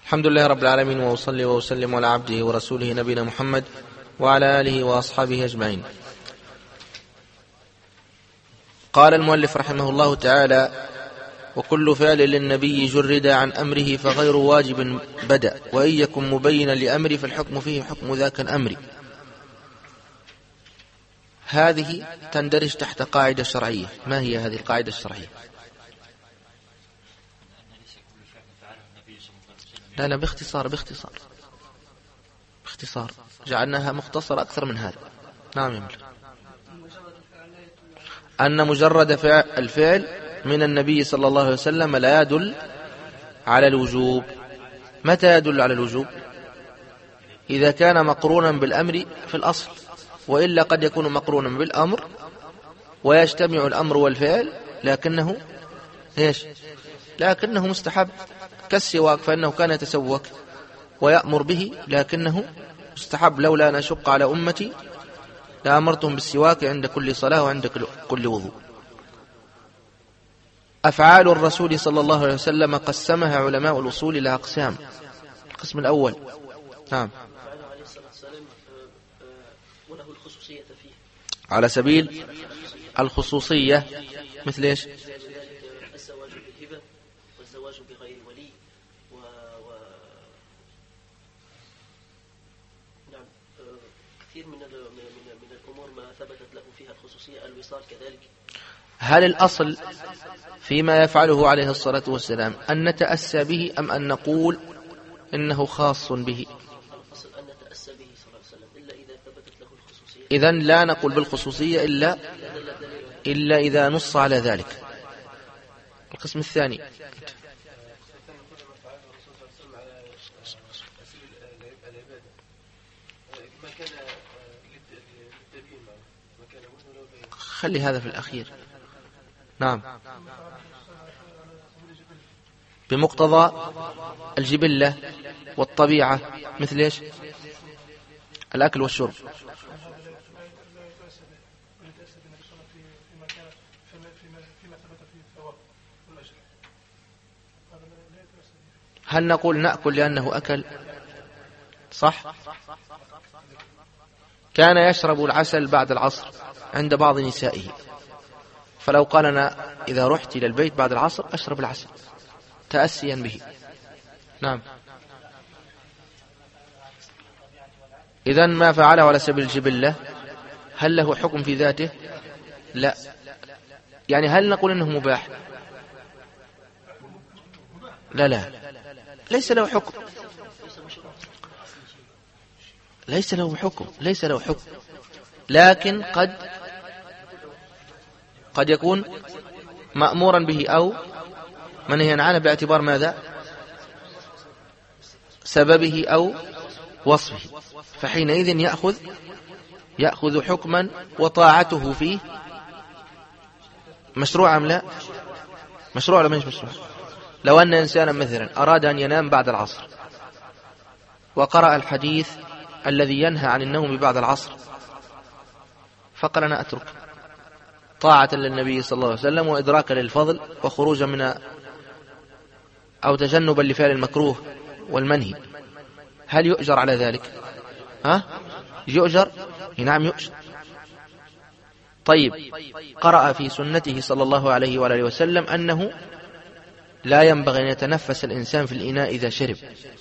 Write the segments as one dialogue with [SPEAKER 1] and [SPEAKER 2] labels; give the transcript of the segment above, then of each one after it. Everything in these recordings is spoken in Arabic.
[SPEAKER 1] الحمد لله رب العالمين، وأصلي وأسلم على عبده ورسوله نبينا محمد وعلى آله وأصحابه أجمعين. قال المؤلف رحمه الله تعالى: وكل فعل للنبي جرد عن أمره فغير واجب بدأ، وإن يكن مبينا لأمر فالحكم فيه حكم ذاك الأمر. هذه تندرج تحت قاعدة شرعية. ما هي هذه القاعدة الشرعية؟ لا باختصار جعلناها مختصرة أكثر من هذا. نعم يملك. أن مجرد الفعل من النبي صلى الله عليه وسلم لا يدل على الوجوب. متى يدل على الوجوب؟ إذا كان مقرونا بالأمر في الأصل، وإلا قد يكون مقرونا بالأمر ويجتمع الأمر والفعل لكنه مستحب، كالسواك فإنه كان يتسوك ويأمر به لكنه مستحب. لولا أن أشق على أمتي لأمرتهم بالسواك عند كل صلاة وعند كل وضوء. أفعال الرسول صلى الله عليه وسلم قسمها علماء الأصول إلى أقسام. القسم الأول نعم على سبيل الخصوصية، مثل إيش؟
[SPEAKER 2] الزواج بالهبة والزواج بغير ولي نعم كثير من الأمور ما ثبتت له فيها الخصوصية. الوصال كذلك.
[SPEAKER 1] هل الأصل فيما يفعله عليه الصلاة والسلام أن نتأسى به أم أن نقول إنه خاص به؟
[SPEAKER 2] الأصل أن نتأسى به صلى الله عليه وسلم إلا إذا ثبتت له الخصوصية.
[SPEAKER 1] إذن لا نقول بالخصوصية إلا إذا نص على ذلك. القسم الثاني خلي هذا في الأخير. نعم بمقتضى الجبلة والطبيعة، مثل إيش؟ الأكل والشرب. هل نقول نأكل لأنه أكل؟ صح. كان يشرب العسل بعد العصر عند بعض نسائه، فلو قال أنا إذا رحت إلى البيت بعد العصر أشرب العسل تأسيا به. نعم. إذن ما فعله على سبيل الجبلة هل له حكم في ذاته؟ لا. يعني هل نقول إنه مباح؟ لا ليس له حكم. ليس له حكم لكن قد يكون مأمورا به أو منهيا عنه باعتبار ماذا؟ سببه أو وصفه، فحينئذ يأخذ حكما وطاعته فيه مشروع أم لا؟ مشروع ولا مش مشروع؟ لو أن إنسانا مثلا أراد أن ينام بعد العصر وقرأ الحديث الذي ينهى عن النوم بعد العصر، فقال أنا أترك طاعة للنبي صلى الله عليه وسلم وإدراكا للفضل وخروجا من أو تجنبا لفعل المكروه والمنهي، هل يؤجر على ذلك؟ يؤجر؟ نعم يؤجر. طيب، قرأ في سنته صلى الله عليه وآله وسلم أنه لا ينبغي أن يتنفس الإنسان في الإناء إذا شرب،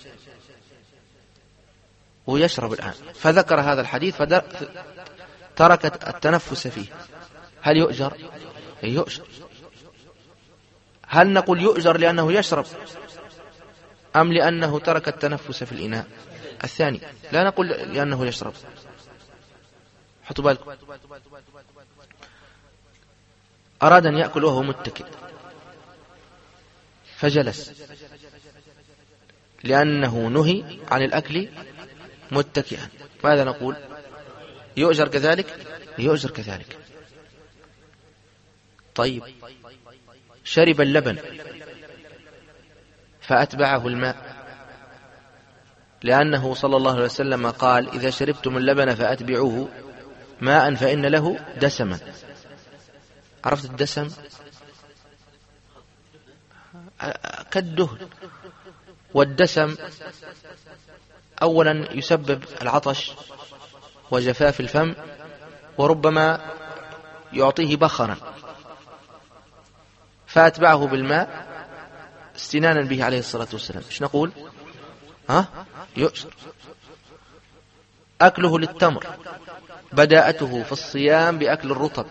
[SPEAKER 1] ويشرب الآن، فذكر هذا الحديث فترك التنفس فيه، هل يؤجر؟ يؤجر. هل نقول يؤجر لأنه يشرب أم لأنه ترك التنفس في الإناء؟ الثاني. لا نقول لأنه يشرب. حطوا بالكم. أراد أن يأكل وهو متكئ فجلس لأنه نهي عن الأكل متكئا، ماذا نقول؟ يؤجر كذلك؟ يؤجر كذلك. طيب، شرب اللبن فأتبعه الماء، لأنه صلى الله عليه وسلم قال إذا شربتم اللبن فأتبعوه ماء فإن له دسما. عرفت الدسم؟ كالدهن، والدسم أولا يسبب العطش وجفاف الفم، وربما يعطيه بخرا، فأتبعه بالماء استنانا به عليه الصلاة والسلام. ايش نقول؟ يؤجر. أكله للتمر، بداءته في الصيام بأكل الرطب،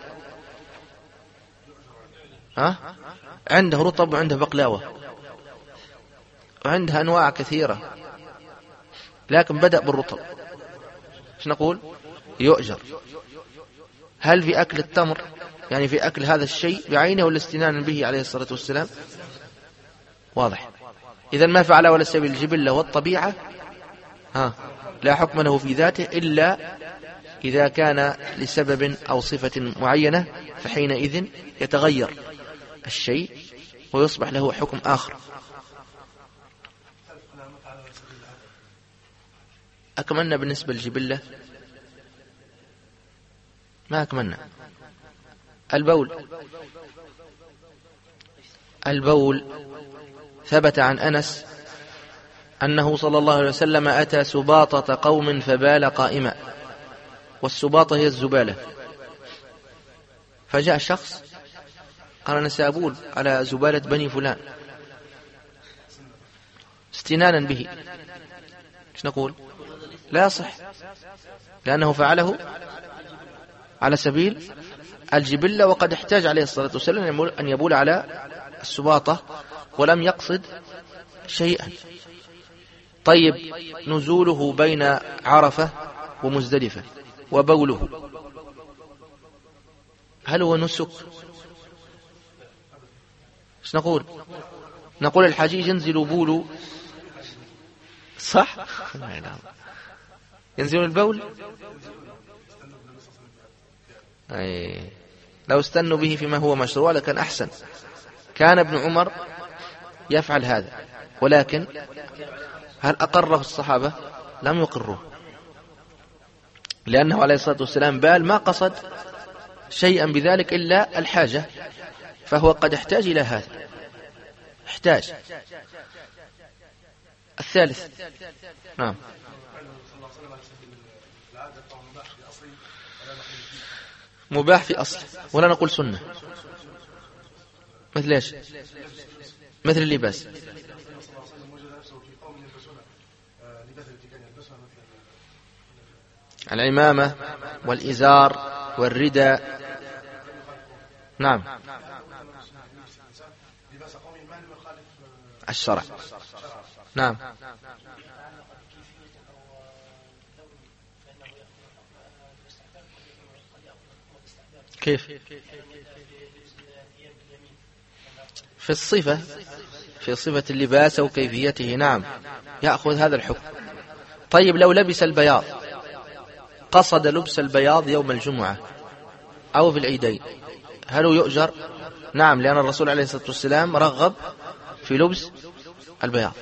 [SPEAKER 1] عنده رطب وعنده بقلاوة وعنده أنواع كثيرة، لكن بدأ بالرطب، ايش نقول؟ يؤجر. هل في أكل التمر يعني في أكل هذا الشيء بعينه ولا استنانا به عليه الصلاة والسلام؟ واضح. إذن ما فعل ولا سبيل الجبلة والطبيعة لا حكم له في ذاته إلا إذا كان لسبب أو صفة معينة، فحينئذ يتغير الشيء ويصبح له حكم آخر. أكملنا بالنسبة للجبلة؟ ما أكملنا. البول ثبت عن أنس أنه صلى الله عليه وسلم أتى سباطة قوم فبال قائما، والسباطة هي الزبالة، فجاء شخص قال أنا سأبول على زبالة بني فلان استنانا به، ايش نقول؟ لا يصح، لأنه فعله على سبيل الجبلة، وقد احتاج عليه الصلاة والسلام أن يبول على السباطة ولم يقصد شيئا. طيب، نزوله بين عرفة ومزدلفة وبوله، هل هو نسك؟ ايش نقول؟ نقول الحجيج ينزل بول، صح؟ ينزل البول، لو استنوا به فيما هو مشروع لكان أحسن. كان ابن عمر يفعل هذا، ولكن هل أقره الصحابة؟ لم يقروه، لأنه عليه الصلاة والسلام بال ما قصد شيئا بذلك إلا الحاجة، فهو قد احتاج إلى هذا، احتاج. الثالث، نعم، مباح في أصل ولا نقول سنة. مثل ايش؟ مثل اللباس، العمامة والإزار والرداء، نعم، الشرع، نعم. كيف؟ في صفة اللباس وكيفيته، نعم، يأخذ هذا الحكم. طيب، لو لبس البياض، قصد لبس البياض يوم الجمعة أو في العيدين، هل هو يؤجر؟ نعم، لأن الرسول عليه الصلاة والسلام رغب في لبس البياض.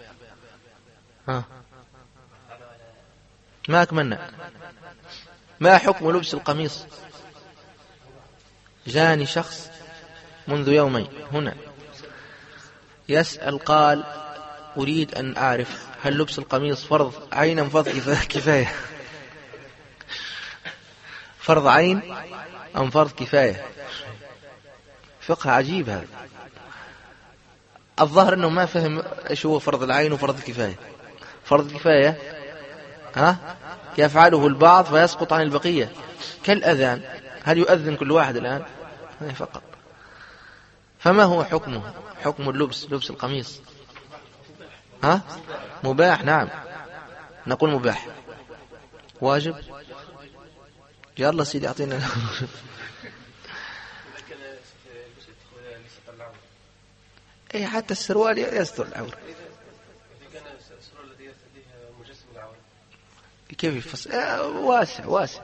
[SPEAKER 1] ما أكملنا. ما حكم لبس القميص؟ جاني شخص منذ يومين هنا يسأل، قال أريد أن أعرف هل لبس القميص فرض عين أم فرض كفاية؟ فرض عين أم فرض كفاية؟ فقه عجيب هذا. الظاهر أنه ما فهم إيش هو فرض العين وفرض الكفاية. فرض الكفاية يفعله البعض فيسقط عن البقية، كالأذان، هل يؤذن كل واحد الآن؟ فقط. فما هو حكمه؟ حكم لبس القميص؟ مباح، نعم، نقول مباح. واجب؟ يلا سيدي أعطينا. حتى السروال يستر العورة. كيف يفصل؟ واسع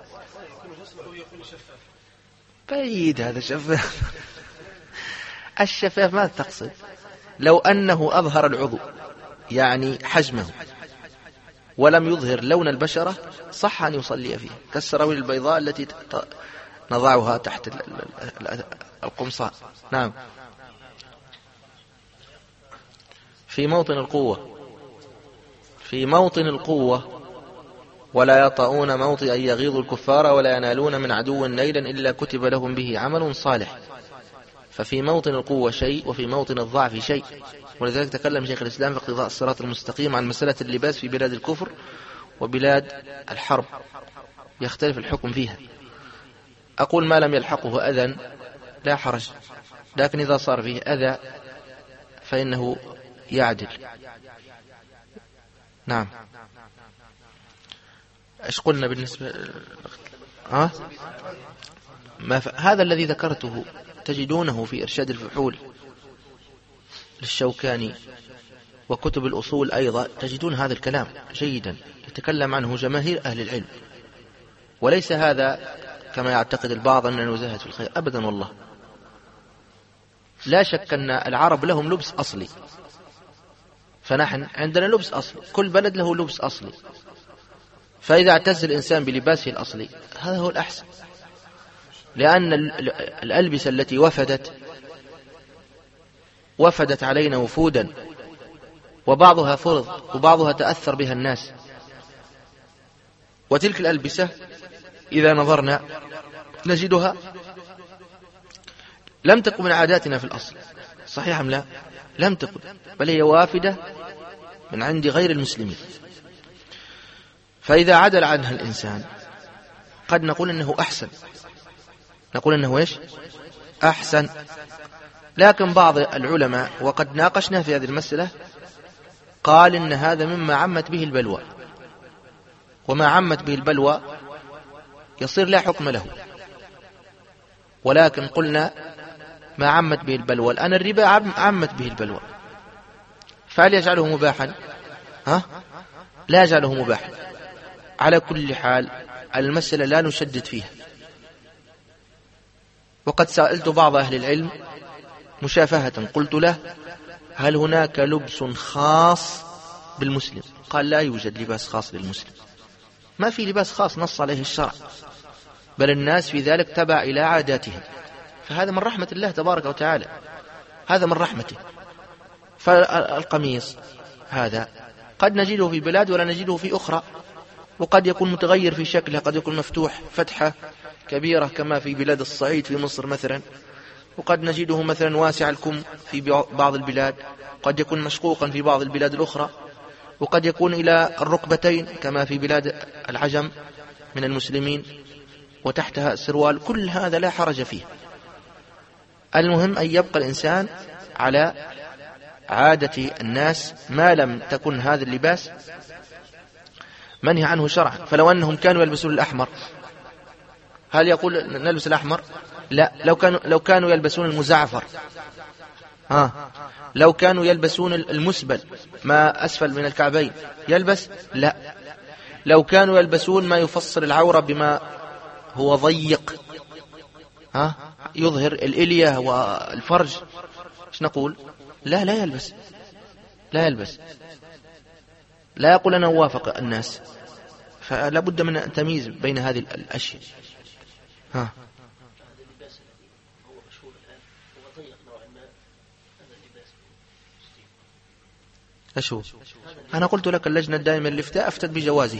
[SPEAKER 1] بعيد، هذا شفاف. الشفاف ما تقصد؟ لو أنه أظهر العضو يعني حجمه ولم يظهر لون البشرة صح أن يصلي فيه، كالسراويل البيضاء التي نضعها تحت القمصان، نعم، في موطن القوة. في موطن القوة ولا يطؤون موطئا يغيظ الكفار ولا ينالون من عدو نيلا إلا كتب لهم به عمل صالح. ففي موطن القوة شيء وفي موطن الضعف شيء. ولذلك تكلم شيخ الإسلام في اقتضاء الصراط المستقيم عن مسألة اللباس في بلاد الكفر وبلاد الحرب، يختلف الحكم فيها. أقول ما لم يلحقه أذى لا حرج، لكن إذا صار فيه أذى فإنه يعدل. نعم. ايش قلنا بالنسبة هذا الذي ذكرته تجدونه في إرشاد الفحول للشوكاني وكتب الأصول أيضا، تجدون هذا الكلام جيدا يتكلم عنه جماهير أهل العلم. وليس هذا كما يعتقد البعض أننا نزهد في الخير، أبدا والله. لا شك أن العرب لهم لبس أصلي، فنحن عندنا لبس أصلي، كل بلد له لبس أصلي. فإذا اعتز الإنسان بلباسه الأصلي هذا هو الأحسن، لأن الألبسة التي وفدت علينا وفودا وبعضها فرض وبعضها تأثر بها الناس، وتلك الألبسة إذا نظرنا نجدها لم تكن من عاداتنا في الأصل. صحيح أم لا؟ لم تكن، بل هي وافدة من عند غير المسلمين. فإذا عدل عنها الإنسان قد نقول أنه أحسن، نقول أنه إيش؟ أحسن. لكن بعض العلماء وقد ناقشنا في هذه المسألة قال إن هذا مما عمت به البلوى، وما عمت به البلوى يصير لا حكم له. ولكن قلنا ما عمت به البلوى، الآن الربا عمت به البلوى، فهل يجعله مباحا؟ لا يجعله مباحا. على كل حال المسألة لا نشدد فيها. وقد سألت بعض أهل العلم مشافهة قلت له هل هناك لبس خاص بالمسلم؟ قال لا يوجد لباس خاص للمسلم، ما في لباس خاص نص عليه الشرع، بل الناس في ذلك تبع إلى عاداتهم. فهذا من رحمة الله تبارك وتعالى، هذا من رحمته. فالقميص هذا قد نجده في بلاد ولا نجده في أخرى، وقد يكون متغير في شكله، قد يكون مفتوح فتحة كبيرة كما في بلاد الصعيد في مصر مثلا، وقد نجده مثلا واسع الكم في بعض البلاد، قد يكون مشقوقا في بعض البلاد الأخرى، وقد يكون إلى الركبتين كما في بلاد العجم من المسلمين وتحتها السروال. كل هذا لا حرج فيه. المهم أن يبقى الإنسان على عادة الناس ما لم تكن هذا اللباس منهي عنه شرعا. فلو أنهم كانوا يلبسون الأحمر هل يقول نلبس الأحمر؟ لا. لو كانوا يلبسون المزعفر، لو كانوا يلبسون المسبل ما أسفل من الكعبين يلبس؟ لا. لو كانوا يلبسون ما يفصل العورة بما هو ضيق يظهر الإلية والفرج، ايش نقول؟ لا يلبس، لا يلبس. لا يقول أنا أوافق الناس، فلا بد من أن تمييز بين هذه الأشياء. أشو أنا قلت لك اللجنة الدائمة للإفتاء أفتت بجوازه،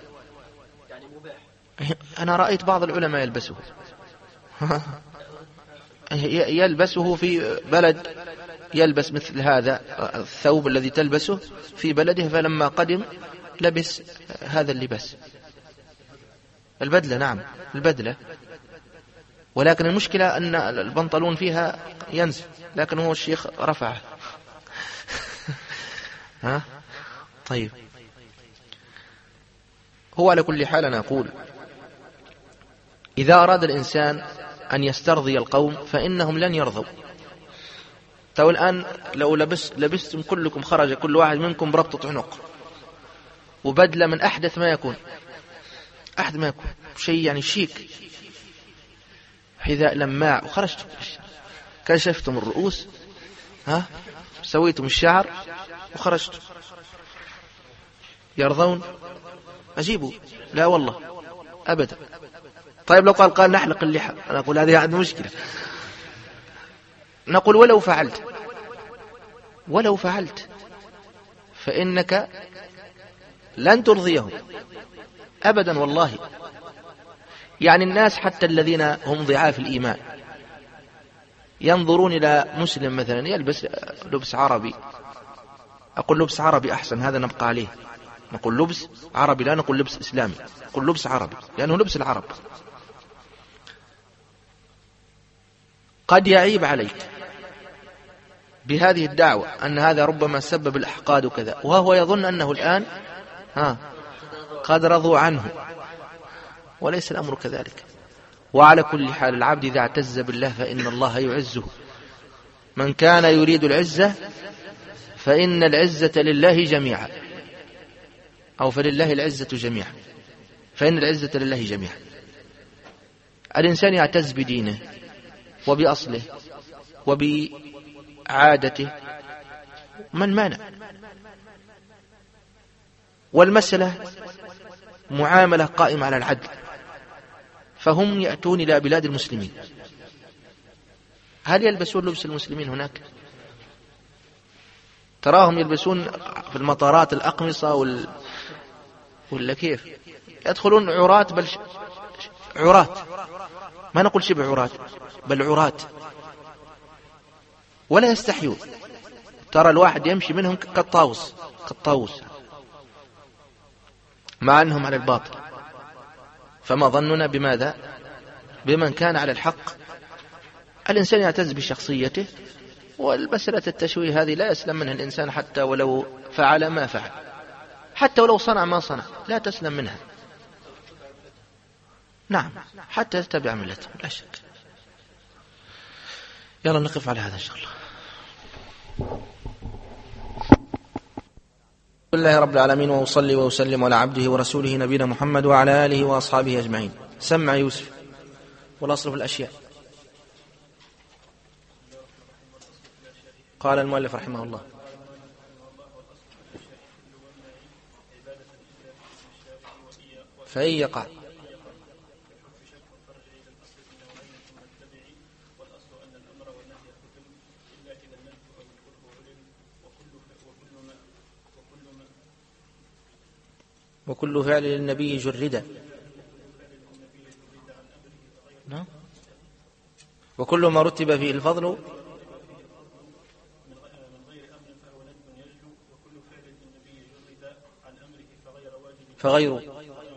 [SPEAKER 1] أنا رأيت بعض العلماء يلبسه يلبسه في بلد، يلبس مثل هذا الثوب الذي تلبسه في بلده، فلما قدم لبس هذا اللباس، البدلة. نعم البدلة، ولكن المشكلة أن البنطلون فيها ينزل، لكن هو الشيخ رفعه طيب. هو على كل حال أنا أقول إذا أراد الإنسان أن يسترضي القوم فإنهم لن يرضوا. تو الآن لو لبستم كلكم، خرج كل واحد منكم بربطة عنق وبدلة من أحدث ما يكون، شيء يعني شيك، حذاء لماع، وخرجتم كشفتم الرؤوس، سويتم الشعر وخرجتم، يرضون؟ أجيبوا لا والله أبدا. طيب لو قال نحلق اللحى، أنا أقول هذه عندنا مشكلة. نقول ولو فعلت فإنك لن ترضيهم أبدا والله. يعني الناس حتى الذين هم ضعاف الإيمان ينظرون إلى مسلم مثلا يلبس لبس عربي، أقول لبس عربي أحسن، هذا نبقى عليه، نقول لبس عربي لا نقول لبس إسلامي، نقول لبس عربي لأنه لبس العرب. قد يعيب عليك بهذه الدعوة أن هذا ربما سبب الأحقاد وكذا، وهو يظن أنه الآن قد رضوا عنه، وليس الأمر كذلك. وعلى كل حال العبد إذا اعتز بالله فإن الله يعزه. من كان يريد العزة فإن العزة لله جميعا، أو فلله العزة جميعا، فإن العزة لله جميعا. الإنسان يعتز بدينه وبأصله وبعادته، من مانع؟ والمسألة معاملة قائمة على العدل، فهم يأتون إلى بلاد المسلمين، هل يلبسون لبس المسلمين هناك؟ تراهم يلبسون في المطارات الأقمصة ولا كيف؟ يدخلون عرات، بل عرات، ما نقول شبه عرات بل عرات، ولا يستحيون. ترى الواحد يمشي منهم كالطاووس مع أنهم على الباطل. فما ظننا بماذا؟ بمن كان على الحق. الإنسان يعتز بشخصيته، والمسألة التشويه هذه لا يسلم منها الإنسان حتى ولو فعل ما فعل، حتى ولو صنع ما صنع لا تسلم منها. نعم، حتى يتبع ملته لا شك. يلا نقف على هذا إن شاء الله. الحمد لله رب العالمين، وأصلي وأسلم على عبده ورسوله نبينا محمد وعلى آله وأصحابه أجمعين. سمع يوسف. والأصل في الأشياء. قال المؤلف رحمه الله: فإن يقع وكل فعل للنبي جرد، وكل ما رتب فيه الفضل فغير، وإن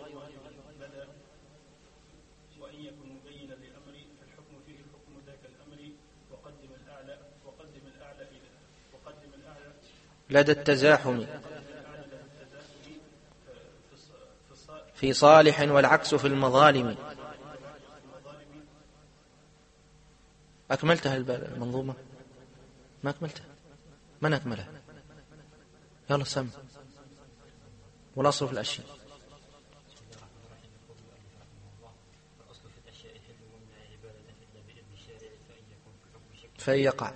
[SPEAKER 1] يكن مبينا للأمر فالحكم فيه حكم ذاك الأمر، وقدم الأعلى لدى التزاحم في صالح، والعكس في المظالم. أكملتها المنظومة؟ ما أكملتها؟ من أكملها؟ يلا سمع. والأصل في الأشياء. فإن يقع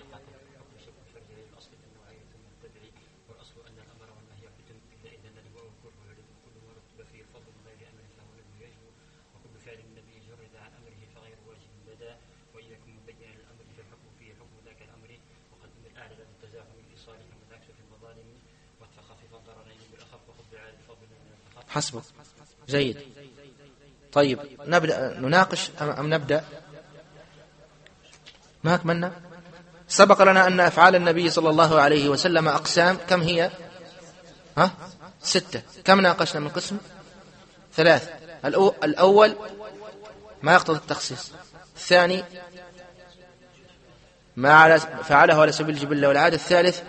[SPEAKER 1] حسبك. جيد. طيب نبدأ نناقش أم نبدأ؟ ما أكملنا؟ سبق لنا أن أفعال النبي صلى الله عليه وسلم أقسام، كم هي؟ 6. كم ناقشنا من قسم؟ 3. الأول ما يقتضي التخصيص، الثاني ما فعله على سبيل الجبلة والعادة، الثالث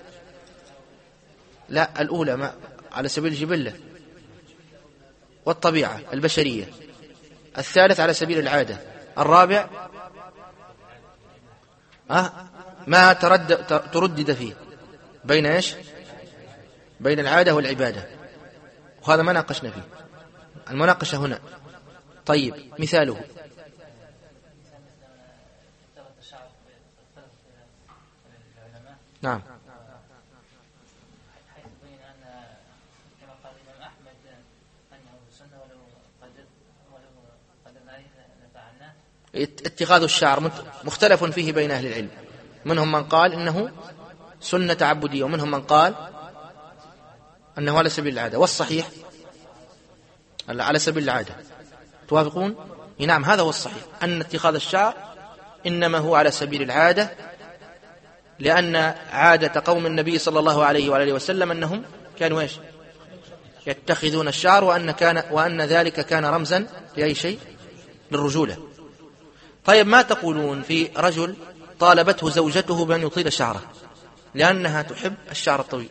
[SPEAKER 1] لا، الأولى ما على سبيل الجبلة والطبيعة البشرية، الثالث على سبيل العادة، الرابع ما تردد فيه بين إيش؟ بين العادة والعبادة، وهذا ما ناقشنا فيه، المناقشة هنا. طيب مثاله: نعم، اتخاذ الشعر مختلف فيه بين أهل العلم، منهم من قال إنه سنة تعبدية، ومنهم من قال أنه على سبيل العادة، والصحيح على سبيل العادة. توافقون؟ نعم، هذا هو الصحيح، أن اتخاذ الشعر إنما هو على سبيل العادة، لأن عادة قوم النبي صلى الله عليه وآله وسلم أنهم كانوا إيش؟ يتخذون الشعر، وأن ذلك كان رمزا لأي شيء؟ للرجولة. طيب، ما تقولون في رجل طالبته زوجته بأن يطيل شعره لأنها تحب الشعر الطويل؟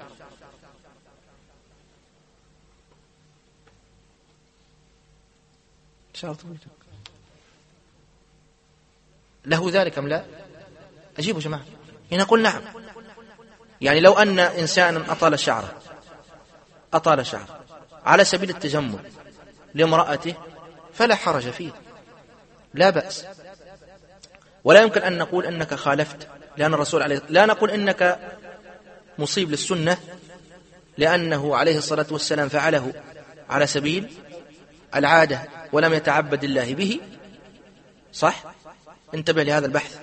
[SPEAKER 1] شعر طويل له ذلك أم لا؟ أجيبوا جماعة. هنا نقول نعم. يعني لو أن إنسانا أطال شعره على سبيل التجمل لامرأته فلا حرج فيه، لا بأس. ولا يمكن أن نقول أنك خالفت، لأن الرسول لا نقول إنك مصيب للسنة لأنه عليه الصلاة والسلام فعله على سبيل العادة ولم يتعبد الله به. صح؟ انتبه لهذا البحث.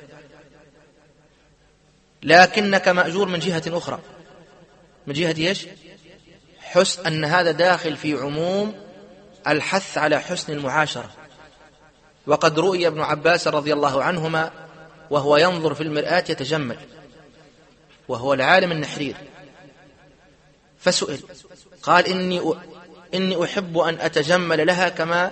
[SPEAKER 1] لكنك مأجور من جهة أخرى، من جهة إيش؟ حسن، أن هذا داخل في عموم الحث على حسن المعاشرة. وقد رؤي ابن عباس رضي الله عنهما وهو ينظر في المرآة يتجمل، وهو العالم النحرير، فسئل قال: إني أحب أن أتجمل لها كما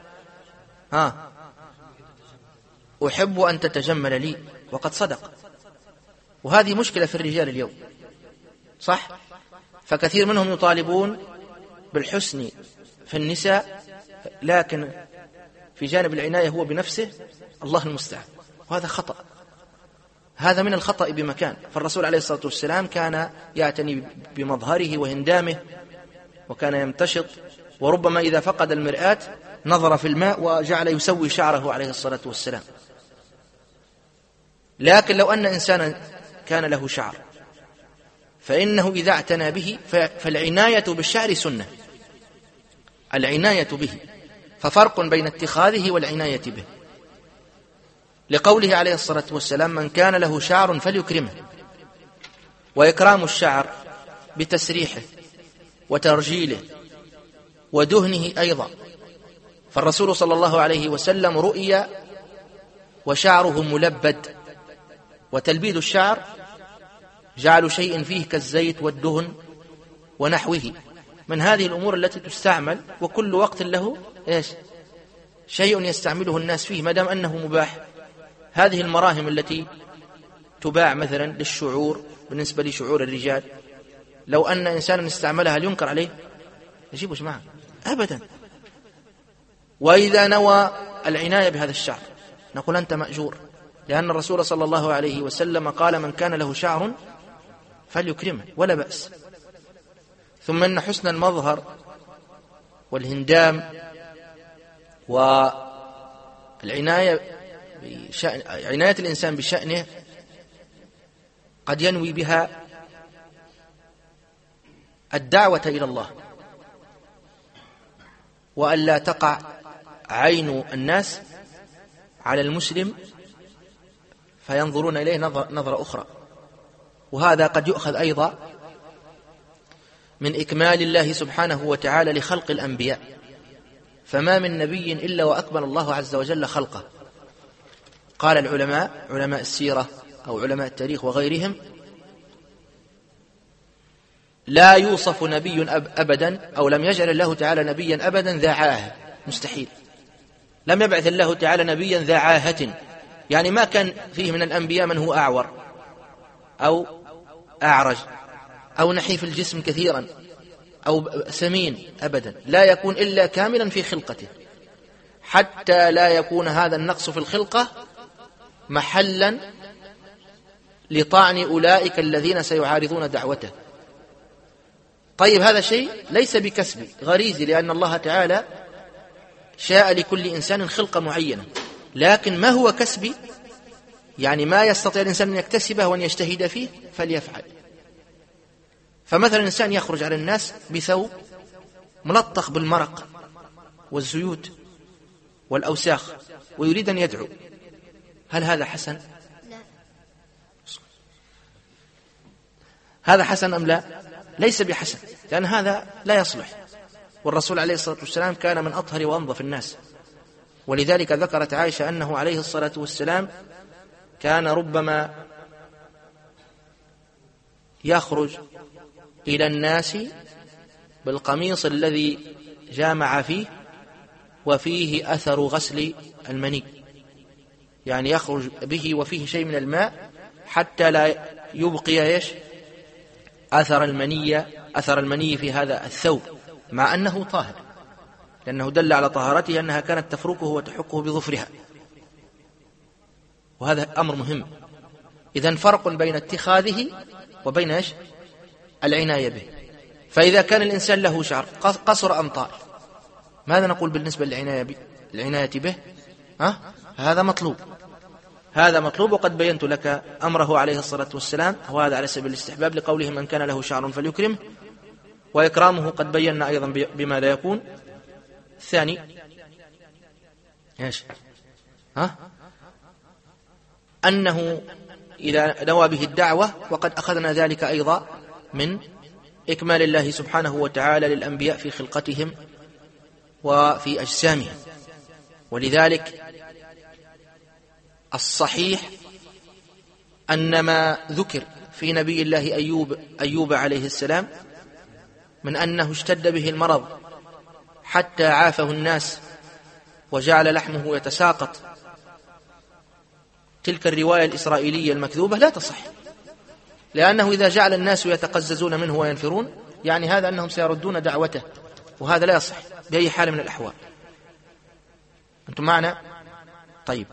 [SPEAKER 1] أحب أن تتجمل لي. وقد صدق. وهذه مشكلة في الرجال اليوم، صح؟ فكثير منهم يطالبون بالحسن في النساء، لكن في جانب العناية هو بنفسه، الله المستعان. وهذا خطأ، هذا من الخطأ بمكان. فالرسول عليه الصلاة والسلام كان يعتني بمظهره وهندامه، وكان يمتشط، وربما إذا فقد المرآة نظر في الماء وجعل يسوي شعره عليه الصلاة والسلام. لكن لو أن إنسانا كان له شعر فإنه إذا اعتنى به، فالعناية بالشعر سنة، العناية به، ففرق بين اتخاذه والعناية به، لقوله عليه الصلاة والسلام: من كان له شعر فليكرمه. وإكرام الشعر بتسريحه وترجيله ودهنه أيضا. فالرسول صلى الله عليه وسلم رؤي وشعره ملبد، وتلبيد الشعر جعل شيء فيه كالزيت والدهن ونحوه من هذه الأمور التي تستعمل، وكل وقت له إيش؟ شيء يستعمله الناس فيه، ما دام أنه مباح. هذه المراهم التي تباع مثلا للشعور بالنسبة لشعور الرجال، لو أن إنسانا استعملها هل ينكر عليه؟ يجيبوا جماعة أبدا. وإذا نوى العناية بهذا الشعر نقول أنت مأجور، لأن الرسول صلى الله عليه وسلم قال: من كان له شعر فليكرمه، ولا بأس. ثم أن حسن المظهر والهندام والعناية عناية الإنسان بشأنه قد ينوي بها الدعوة إلى الله، وألا تقع عين الناس على المسلم فينظرون إليه نظرة أخرى. وهذا قد يؤخذ أيضا من إكمال الله سبحانه وتعالى لخلق الأنبياء، فما من نبي إلا وأكمل الله عز وجل خلقه. قال العلماء، علماء السيرة أو علماء التاريخ وغيرهم: لا يوصف نبي أبدا، أو لم يجعل الله تعالى نبيا أبدا ذا عاهة، مستحيل. لم يبعث الله تعالى نبيا ذا عاهة، يعني ما كان فيه من الأنبياء من هو أعور أو أعرج أو نحيف الجسم كثيرا أو سمين، أبدا. لا يكون إلا كاملا في خلقته، حتى لا يكون هذا النقص في الخلقة محلا لطعن أولئك الذين سيعارضون دعوته. طيب، هذا شيء ليس بكسبي، غريزي، لأن الله تعالى شاء لكل إنسان خلقة معينة. لكن ما هو كسبي، يعني ما يستطيع الإنسان أن يكتسبه وأن يجتهد فيه فليفعل. فمثلا الإنسان يخرج على الناس بثوب ملطخ بالمرق والزيوت والأوساخ ويريد أن يدعو، هل هذا حسن؟ لا. هذا حسن أم لا؟ ليس بحسن، لأن هذا لا يصلح. والرسول عليه الصلاة والسلام كان من أطهر وأنظف الناس، ولذلك ذكرت عائشة أنه عليه الصلاة والسلام كان ربما يخرج إلى الناس بالقميص الذي جامع فيه وفيه أثر غسل المني، يعني يخرج به وفيه شيء من الماء حتى لا يبقي أثر المني في هذا الثوب، مع أنه طاهر، لأنه دل على طهارته أنها كانت تفركه وتحكه بظفرها، وهذا أمر مهم. إذن فرق بين اتخاذه وبين العناية به. فإذا كان الإنسان له شعر قصر أم طال، ماذا نقول بالنسبة للعناية به؟ هذا مطلوب، وقد بينت لك أمره عليه الصلاة والسلام، وهذا على سبيل الاستحباب لقوله من كان له شعر فليكرمه، وإكرامه قد بينا أيضا بماذا يكون. الثاني أنه إذا نوى به الدعوة، وقد أخذنا ذلك أيضا من إكمال الله سبحانه وتعالى للأنبياء في خلقتهم وفي أجسامهم. ولذلك الصحيح أن ما ذكر في نبي الله أيوب عليه السلام من أنه اشتد به المرض حتى عافه الناس وجعل لحمه يتساقط، تلك الرواية الإسرائيلية المكذوبة لا تصح، لأنه إذا جعل الناس يتقززون منه وينفرون يعني هذا أنهم سيردون دعوته، وهذا لا يصح بأي حال من الأحوال. أنتم معنا؟ طيب،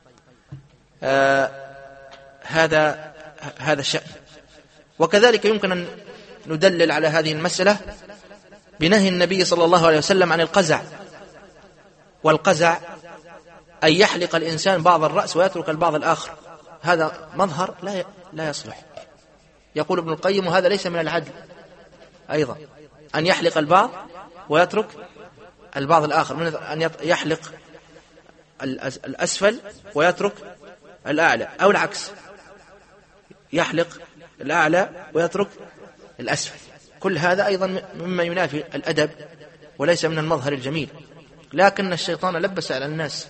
[SPEAKER 1] هذا الشأن. وكذلك يمكن أن ندلل على هذه المسألة بنهي النبي صلى الله عليه وسلم عن القزع. والقزع أن يحلق الإنسان بعض الرأس ويترك البعض الآخر، هذا مظهر لا يصلح. يقول ابن القيم وهذا ليس من العدل أيضا، أن يحلق البعض ويترك البعض الآخر، من أن يحلق الأسفل ويترك الأعلى، أو العكس، يحلق الأعلى ويترك الأسفل. كل هذا أيضا مما ينافي الأدب وليس من المظهر الجميل. لكن الشيطان لبس على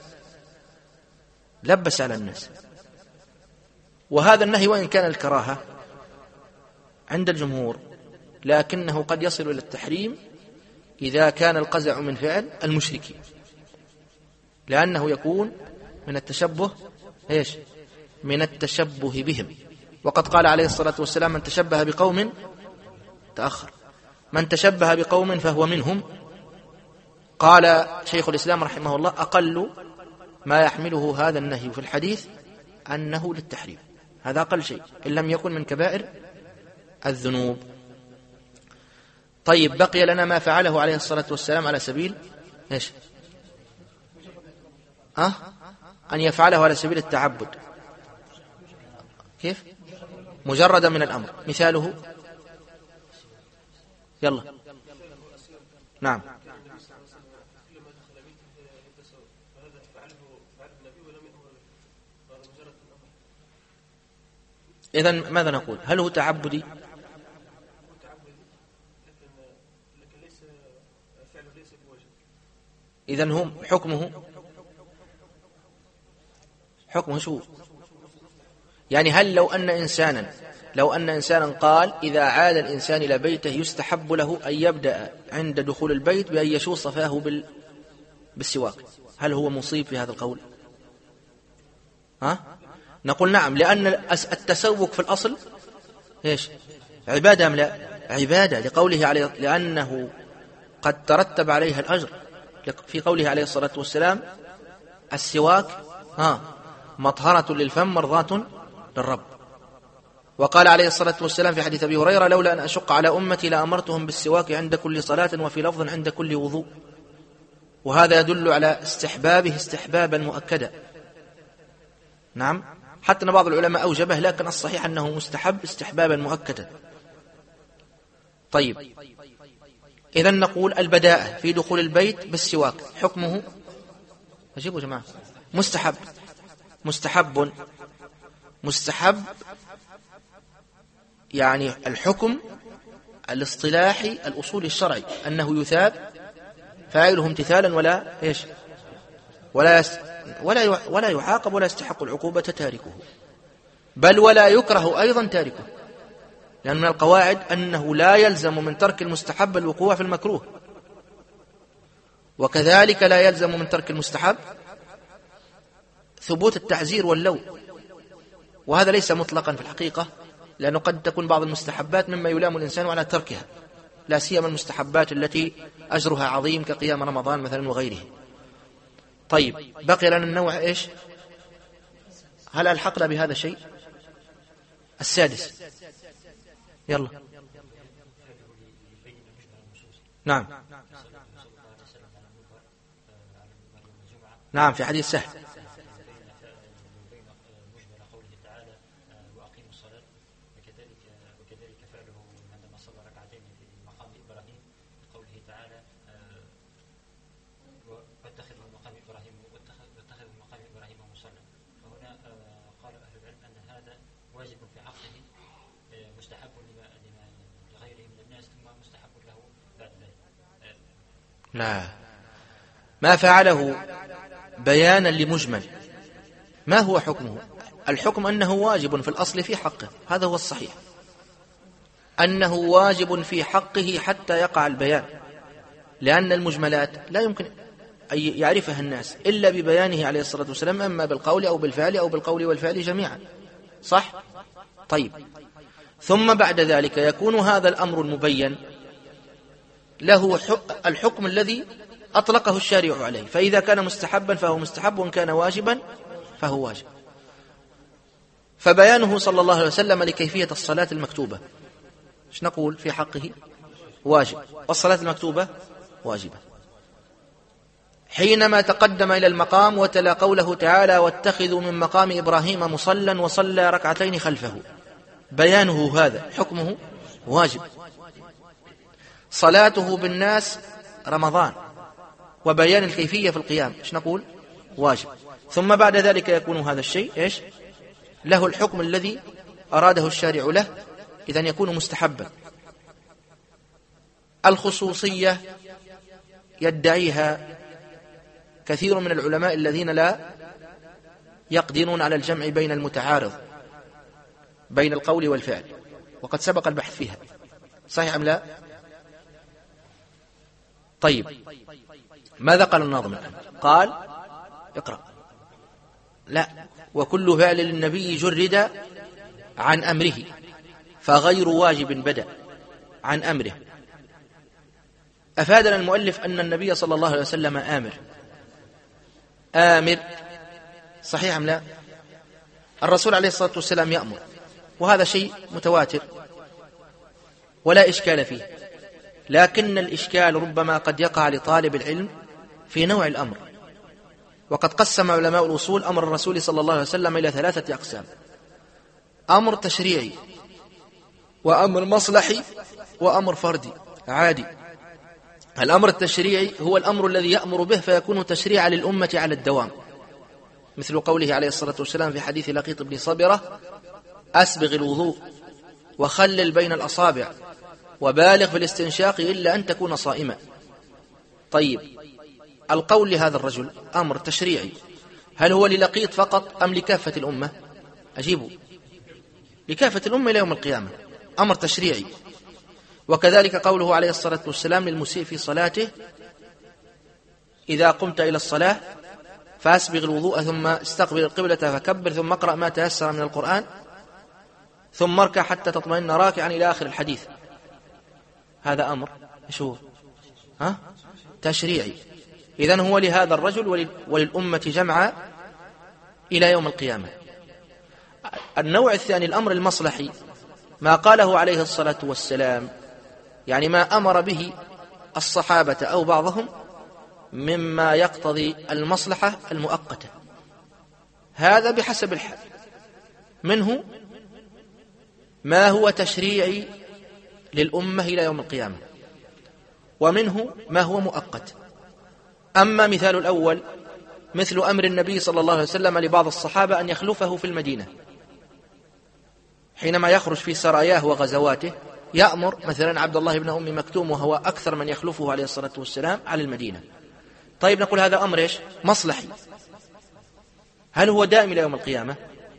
[SPEAKER 1] الناس. وهذا النهي وإن كان الكراهة عند الجمهور، لكنه قد يصل إلى التحريم إذا كان القزع من فعل المشركين، لأنه يكون من التشبه من التشبه بهم. وقد قال عليه الصلاة والسلام من تشبه بقوم تأخر، من تشبه بقوم فهو منهم. قال شيخ الإسلام رحمه الله أقل ما يحمله هذا النهي في الحديث أنه للتحريم، هذا أقل شيء إن لم يكن من كبائر الذنوب. طيب، بقي لنا ما فعله عليه الصلاة والسلام على سبيل أن يفعله على سبيل التعبد. كيف؟ مجردا من الأمر. مثاله يلا. نعم. إذن ماذا نقول؟ هل هو تعبدي؟ إذن هم حكمه شو؟ يعني هل لو أن إنسانا قال إذا عاد الإنسان إلى بيته يستحب له أن يبدأ عند دخول البيت بأن يشوص فاه بالسواك، هل هو مصيب في هذا القول؟ نقول نعم، لأن التسوك في الأصل عبادة أم لا؟ عبادة، لقوله عليه، لأنه قد ترتب عليها الأجر في قوله عليه الصلاة والسلام السواك مطهرة للفم مرضاة للرب. وقال عليه الصلاة والسلام في حديث أبي هريرة لولا أن أشق على أمتي لأمرتهم بالسواك عند كل صلاة، وفي لفظ عند كل وضوء. وهذا يدل على استحبابه استحبابا مؤكدا. نعم، حتى أن بعض العلماء أوجبه، لكن الصحيح أنه مستحب استحبابا مؤكدا. طيب، إذن نقول البداءة في دخول البيت بالسواك حكمه أجيبوا جماعة مستحب، يعني الحكم الاصطلاحي الأصول الشرعي أنه يثاب فاعله امتثالا ولا يعاقب ولا يستحق العقوبة تاركه، بل ولا يكره أيضا تاركه، لأن من القواعد أنه لا يلزم من ترك المستحب الوقوع في المكروه، وكذلك لا يلزم من ترك المستحب ثبوت التعزير واللوم، وهذا ليس مطلقا في الحقيقة، لأنه قد تكون بعض المستحبات مما يلام الإنسان على تركها، لا سيما المستحبات التي أجرها عظيم كقيام رمضان مثلا وغيره. طيب، بقي لنا النوع إيش؟ هل ألحقنا بهذا الشيء؟ السادس، يلا. نعم نعم، في حديث سهل. لا، ما فعله بيانا لمجمل. ما هو حكمه؟ الحكم أنه واجب في الأصل في حقه، هذا هو الصحيح، أنه واجب في حقه حتى يقع البيان، لأن المجملات لا يمكن أن يعرفها الناس إلا ببيانه عليه الصلاة والسلام، أما بالقول أو بالفعل أو بالقول والفعل جميعا، صح؟ طيب، ثم بعد ذلك يكون هذا الأمر المبين له الحكم الذي أطلقه الشارع عليه، فإذا كان مستحبا فهو مستحب، وإن كان واجبا فهو واجب. فبيانه صلى الله عليه وسلم لكيفية الصلاة المكتوبة، ايش نقول في حقه؟ واجب، والصلاة المكتوبة واجبة. حينما تقدم إلى المقام وتلا قوله تعالى: واتخذوا من مقام إبراهيم مصلى وصلى ركعتين خلفه، بيانه هذا حكمه واجب. صلاته بالناس رمضان وبيان الكيفية في القيام، ايش نقول؟ واجب. ثم بعد ذلك يكون هذا الشيء ايش؟ له الحكم الذي أراده الشارع له، إذن يكون مستحبا. الخصوصية يدعيها كثير من العلماء الذين لا يقدرون على الجمع بين المتعارض بين القول والفعل، وقد سبق البحث فيها، صحيح أم لا؟ طيب، ماذا قال الناظم الآن؟ قال: اقرأ. لا، وكل فعل للنبي جرد عن أمره فغير واجب بدأ عن أمره. أفادنا المؤلف أن النبي صلى الله عليه وسلم آمر، صحيح أم لا؟ الرسول عليه الصلاة والسلام يأمر، وهذا شيء متواتر ولا إشكال فيه، لكن الإشكال ربما قد يقع لطالب العلم في نوع الأمر. وقد قسم علماء الأصول أمر الرسول صلى الله عليه وسلم إلى 3 أقسام: أمر تشريعي، وأمر مصلحي، وأمر فردي عادي. الأمر التشريعي هو الأمر الذي يأمر به فيكون تشريعا للأمة على الدوام، مثل قوله عليه الصلاة والسلام في حديث لقيط بن صبرة: أسبغ الوضوء وخلل بين الأصابع وبالغ في الاستنشاق إلا أن تكون صائما. طيب، القول لهذا الرجل أمر تشريعي، هل هو للقيط فقط أم لكافة الأمة؟ أجيبوا، لكافة الأمة إلى يوم القيامة، أمر تشريعي. وكذلك قوله عليه الصلاة والسلام للمسيء في صلاته: إذا قمت إلى الصلاة فأسبغ الوضوء ثم استقبل القبلة فكبر ثم اقرأ ما تيسر من القرآن ثم اركع حتى تطمئن راكعا إلى آخر الحديث. هذا أمر شو؟ تشريعي. إذن هو لهذا الرجل وللأمة جمعا إلى يوم القيامة. النوع الثاني الأمر المصلحي، ما قاله عليه الصلاة والسلام، يعني ما أمر به الصحابة أو بعضهم مما يقتضي المصلحة المؤقتة، هذا بحسب الحال، منه ما هو تشريعي للأمة إلى يوم القيامة، ومنه ما هو مؤقت. أما مثال الأول مثل أمر النبي صلى الله عليه وسلم لبعض الصحابة أن يخلفه في المدينة حينما يخرج في سراياه وغزواته، يأمر مثلا عبد الله بن أم مكتوم وهو أكثر من يخلفه عليه الصلاة والسلام على المدينة. طيب نقول هذا أمر إيش؟ مصلحي. هل هو دائم إلى يوم القيامة؟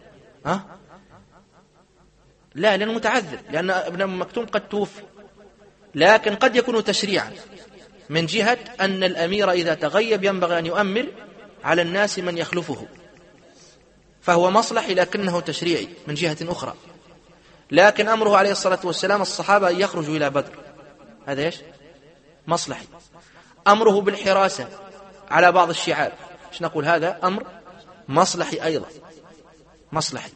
[SPEAKER 1] لا، لأنه متعذر، لأن ابن أم مكتوم قد توفي، لكن قد يكون تشريعا من جهة أن الأمير إذا تغيب ينبغي أن يؤمر على الناس من يخلفه، فهو مصلحي لكنه تشريعي من جهة أخرى. لكن أمره عليه الصلاة والسلام الصحابة أن يخرجوا إلى بدر، هذا إيش؟ مصلحي. أمره بالحراسة على بعض الشعاب، إيش نقول؟ هذا أمر مصلحي أيضا، مصلحي.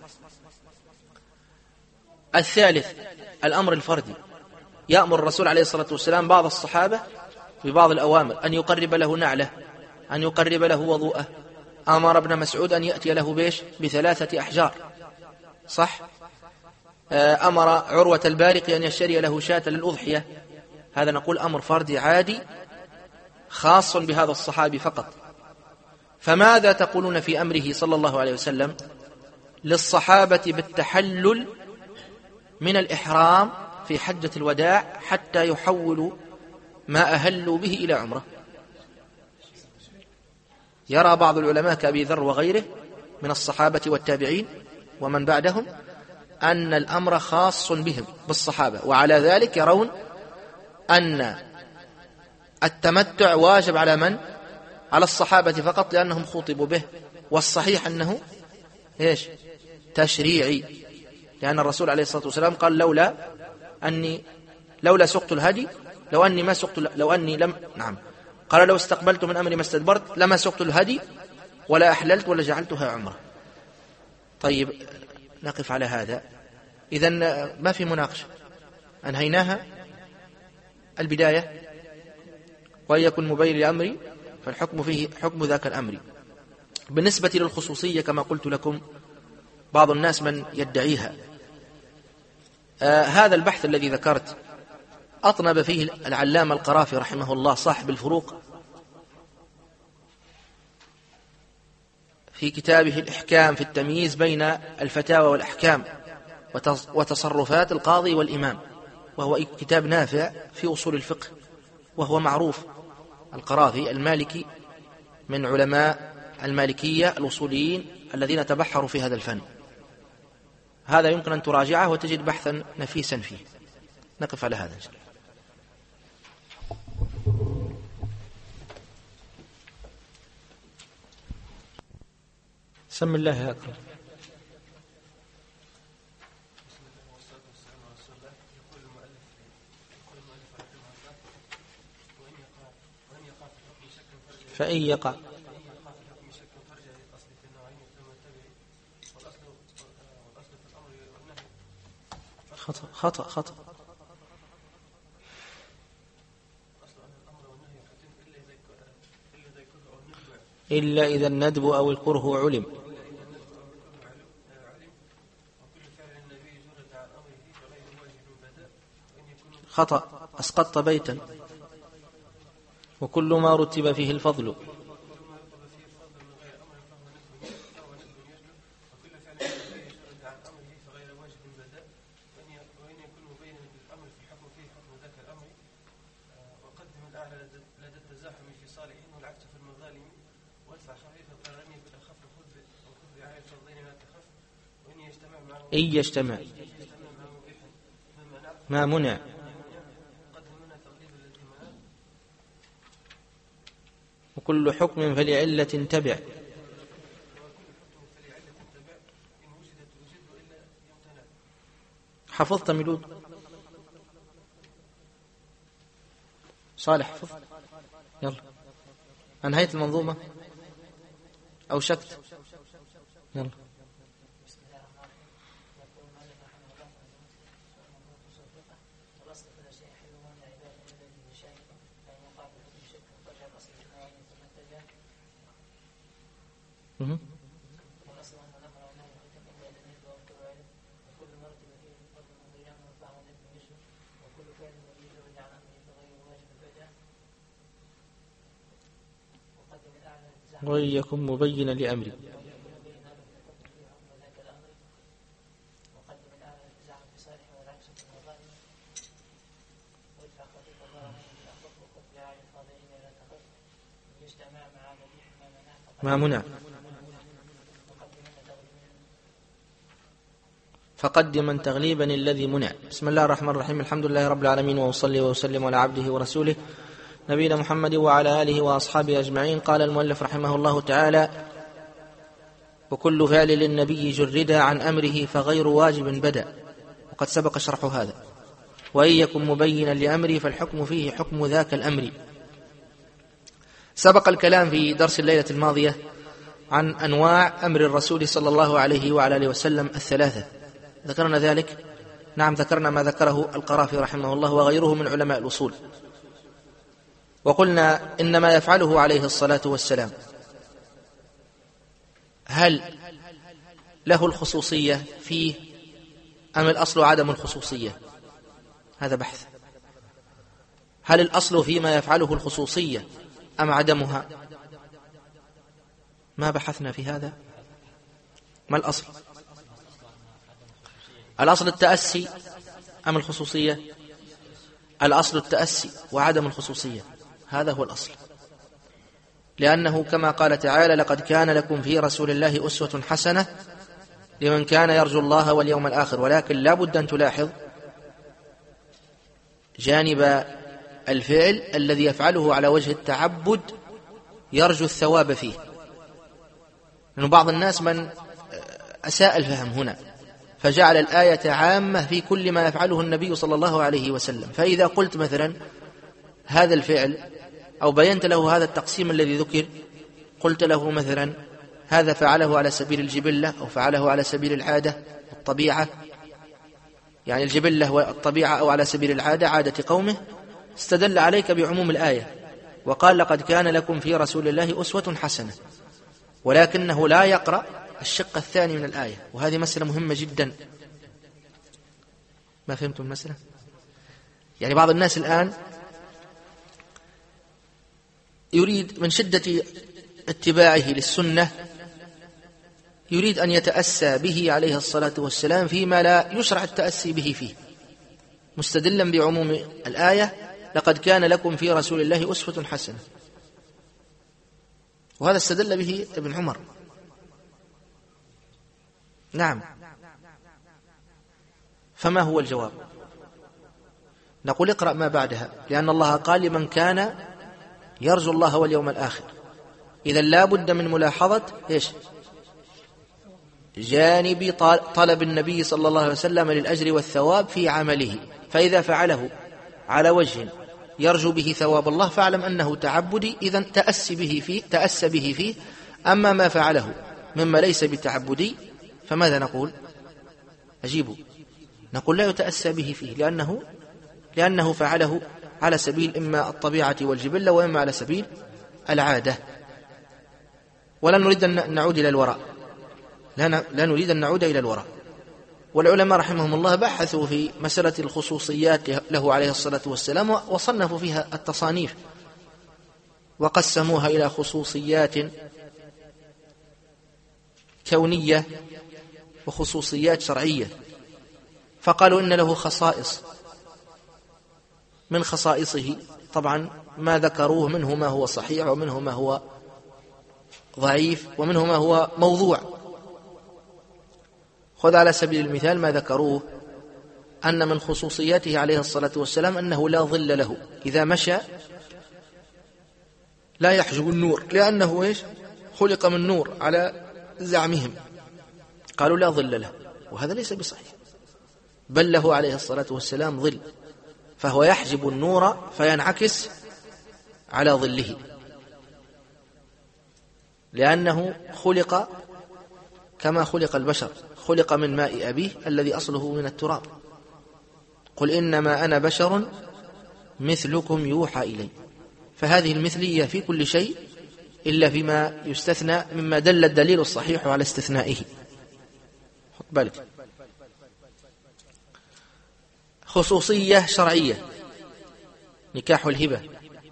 [SPEAKER 1] الثالث الأمر الفردي، يأمر الرسول عليه الصلاة والسلام بعض الصحابة ببعض الأوامر، أن يقرب له نعله، أن يقرب له وضوءه. أمر ابن مسعود أن يأتي له بيش ب3 أحجار، صح؟ أمر عروة البارق أن يشتري له شاة للأضحية، هذا نقول أمر فردي عادي خاص بهذا الصحابي فقط. فماذا تقولون في أمره صلى الله عليه وسلم للصحابة بالتحلل من الإحرام في حجة الوداع حتى يحولوا ما أهلوا به إلى عمرة؟ يرى بعض العلماء كأبي ذر وغيره من الصحابة والتابعين ومن بعدهم أن الأمر خاص بهم بالصحابة، وعلى ذلك يرون أن التمتع واجب على من؟ على الصحابة فقط لأنهم خطبوا به. والصحيح أنه إيش؟ تشريعي، لأن الرسول عليه الصلاة والسلام قال لولا سقت الهدي قال لو استقبلت من أمري ما استدبرت لما سقت الهدي ولا أحللت ولا جعلتها عمرة. طيب نقف على هذا. إذن ما في مناقشة، أنهيناها البداية، وأن يكون مبين لأمري فالحكم فيه حكم ذاك الأمر. بالنسبة للخصوصية كما قلت لكم بعض الناس من يدعيها، هذا البحث الذي ذكرت أطنب فيه العلامة القرافي رحمه الله صاحب الفروق في كتابه الإحكام في التمييز بين الفتاوى والأحكام وتصرفات القاضي والإمام، وهو كتاب نافع في أصول الفقه، وهو معروف القرافي المالكي من علماء المالكية الأصوليين الذين تبحروا في هذا الفن. هذا يمكن أن تراجعه وتجد بحثا نفيسا فيه. نقف على هذا إن شاء الله. سم الله يا أكرم. فإن يقع خطأ إلا إذا الندب أو الكره علم. خطأ، أسقطت بيتا. وكل ما رتب فيه الفضل. إن يجتمع ما منع. وكل حكم فلعلة تبع. حفظت ميلود صالح؟ حفظت؟ يلا أنهيت المنظومة أو شكت؟ يلا. ويكن مبينا لأمري. ما منع. فقدما تغليبا الذي منع. بسم الله الرحمن الرحيم. الحمد لله رب العالمين، وأصلي وأسلم على عبده ورسوله نبينا محمد وعلى آله وأصحابه أجمعين. قال المؤلف رحمه الله تعالى: وكل فعل للنبي جرد عن أمره فغير واجب بدأ. وقد سبق شرح هذا. وإن يكن مبينا لأمره فالحكم فيه حكم ذاك الأمر. سبق الكلام في درس الليلة الماضية عن أنواع أمر الرسول صلى الله عليه وعلى آله وسلم الثلاثة. ذكرنا ذلك؟ نعم، ذكرنا ما ذكره القرافي رحمه الله وغيره من علماء الأصول. وقلنا إن ما يفعله عليه الصلاة والسلام هل له الخصوصية فيه أم الأصل عدم الخصوصية؟ هذا بحث. هل الأصل فيما يفعله الخصوصية أم عدمها؟ ما بحثنا في هذا. ما الأصل؟ الأصل التأسي أم الخصوصية؟ الأصل التأسي وعدم الخصوصية، هذا هو الأصل. لأنه كما قال تعالى: لقد كان لكم في رسول الله أسوة حسنة لمن كان يرجو الله واليوم الآخر. ولكن لا بد أن تلاحظ جانب الفعل الذي يفعله على وجه التعبد يرجو الثواب فيه، لأن بعض الناس من أساء الفهم هنا فجعل الآية عامة في كل ما يفعله النبي صلى الله عليه وسلم. فإذا قلت مثلا هذا الفعل أو بينت له هذا التقسيم الذي ذكر، قلت له مثلا هذا فعله على سبيل الجبلة أو فعله على سبيل العادة والطبيعة، يعني الجبلة والطبيعة أو على سبيل العادة، عادة قومه، استدل عليك بعموم الآية وقال: لقد كان لكم في رسول الله أسوة حسنة، ولكنه لا يقرأ الشق الثاني من الآية. وهذه مسألة مهمة جدا. ما فهمتم المسألة؟ يعني بعض الناس الآن يريد من شدة اتباعه للسنة يريد أن يتأسى به عليه الصلاة والسلام فيما لا يشرع التأسي به فيه، مستدلا بعموم الآية: لقد كان لكم في رسول الله أسوة حسنة. وهذا استدل به ابن عمر. نعم، فما هو الجواب؟ نقول: اقرأ ما بعدها، لأن الله قال: لمن كان يرجو الله واليوم الآخر. إذا لا بد من ملاحظة جانب طلب النبي صلى الله عليه وسلم للأجر والثواب في عمله. فإذا فعله على وجه يرجو به ثواب الله فاعلم أنه تعبدي، إذن تأسى به فيه. أما ما فعله مما ليس بتعبدي فماذا نقول؟ أجيبوا، نقول: لا يتأسى به فيه، لأنه فعله على سبيل إما الطبيعة والجبلة وإما على سبيل العادة. ولا نريد أن نعود إلى الوراء، لا نريد أن نعود إلى الوراء. والعلماء رحمهم الله بحثوا في مسألة الخصوصيات له عليه الصلاة والسلام وصنفوا فيها التصانيف وقسموها إلى خصوصيات كونية وخصوصيات شرعية. فقالوا إن له خصائص، من خصائصه طبعا ما ذكروه منه ما هو صحيح ومنه ما هو ضعيف ومنه ما هو موضوع. خذ على سبيل المثال ما ذكروه أن من خصوصياته عليه الصلاة والسلام أنه لا ظل له، إذا مشى لا يحجب النور، لأنه خلق من نور على زعمهم. قالوا لا ظل له، وهذا ليس بصحيح، بل له عليه الصلاة والسلام ظل، فهو يحجب النور فينعكس على ظله، لأنه خلق كما خلق البشر، خلق من ماء أبيه الذي أصله من التراب. قل إنما أنا بشر مثلكم يوحى إلي. فهذه المثلية في كل شيء إلا فيما يستثنى مما دل الدليل الصحيح على استثنائه. خذ بالك. خصوصية شرعية: نكاح الهبة،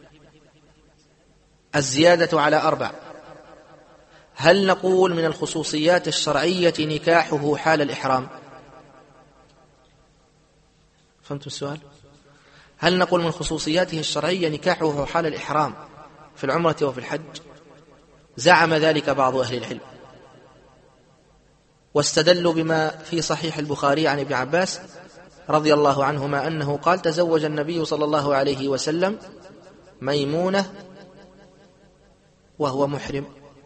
[SPEAKER 1] الزيادة على 4. هل نقول من الخصوصيات الشرعية نكاحه حال الإحرام؟ فهمتم السؤال؟ هل نقول من خصوصياته الشرعية نكاحه حال الإحرام في العمرة وفي الحج؟ زعم ذلك بعض أهل العلم، واستدلوا بما في صحيح البخاري عن ابن عباس رضي الله عنهما أنه قال: تزوج النبي صلى الله عليه وسلم ميمونة وهو محرم.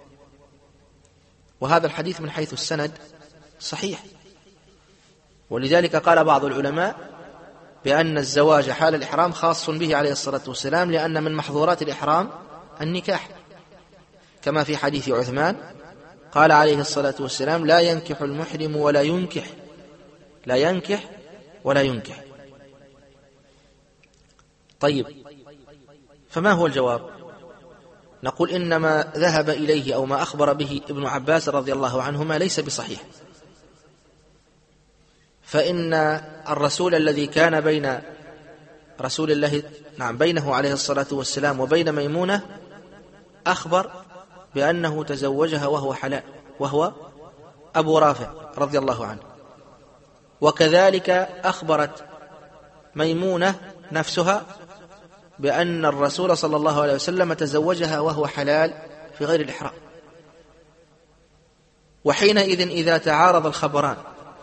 [SPEAKER 1] وهذا الحديث من حيث السند صحيح، ولذلك قال بعض العلماء بأن الزواج حال الإحرام خاص به عليه الصلاة والسلام، لأن من محظورات الإحرام النكاح، كما في حديث عثمان قال عليه الصلاة والسلام: لا ينكح المحرم ولا ينكح، لا ينكح ولا ينكح. طيب، فما هو الجواب؟ نقول إنما ذهب إليه أو ما أخبر به ابن عباس رضي الله عنهما ليس بصحيح، فإن الرسول الذي كان بين رسول الله بينه عليه الصلاة والسلام وبين ميمونة أخبر بأنه تزوجها وهو حلال، وهو أبو رافع رضي الله عنه. وكذلك أخبرت ميمونة نفسها بأن الرسول صلى الله عليه وسلم تزوجها وهو حلال في غير الإحرام. وحينئذ إذا تعارض الخبران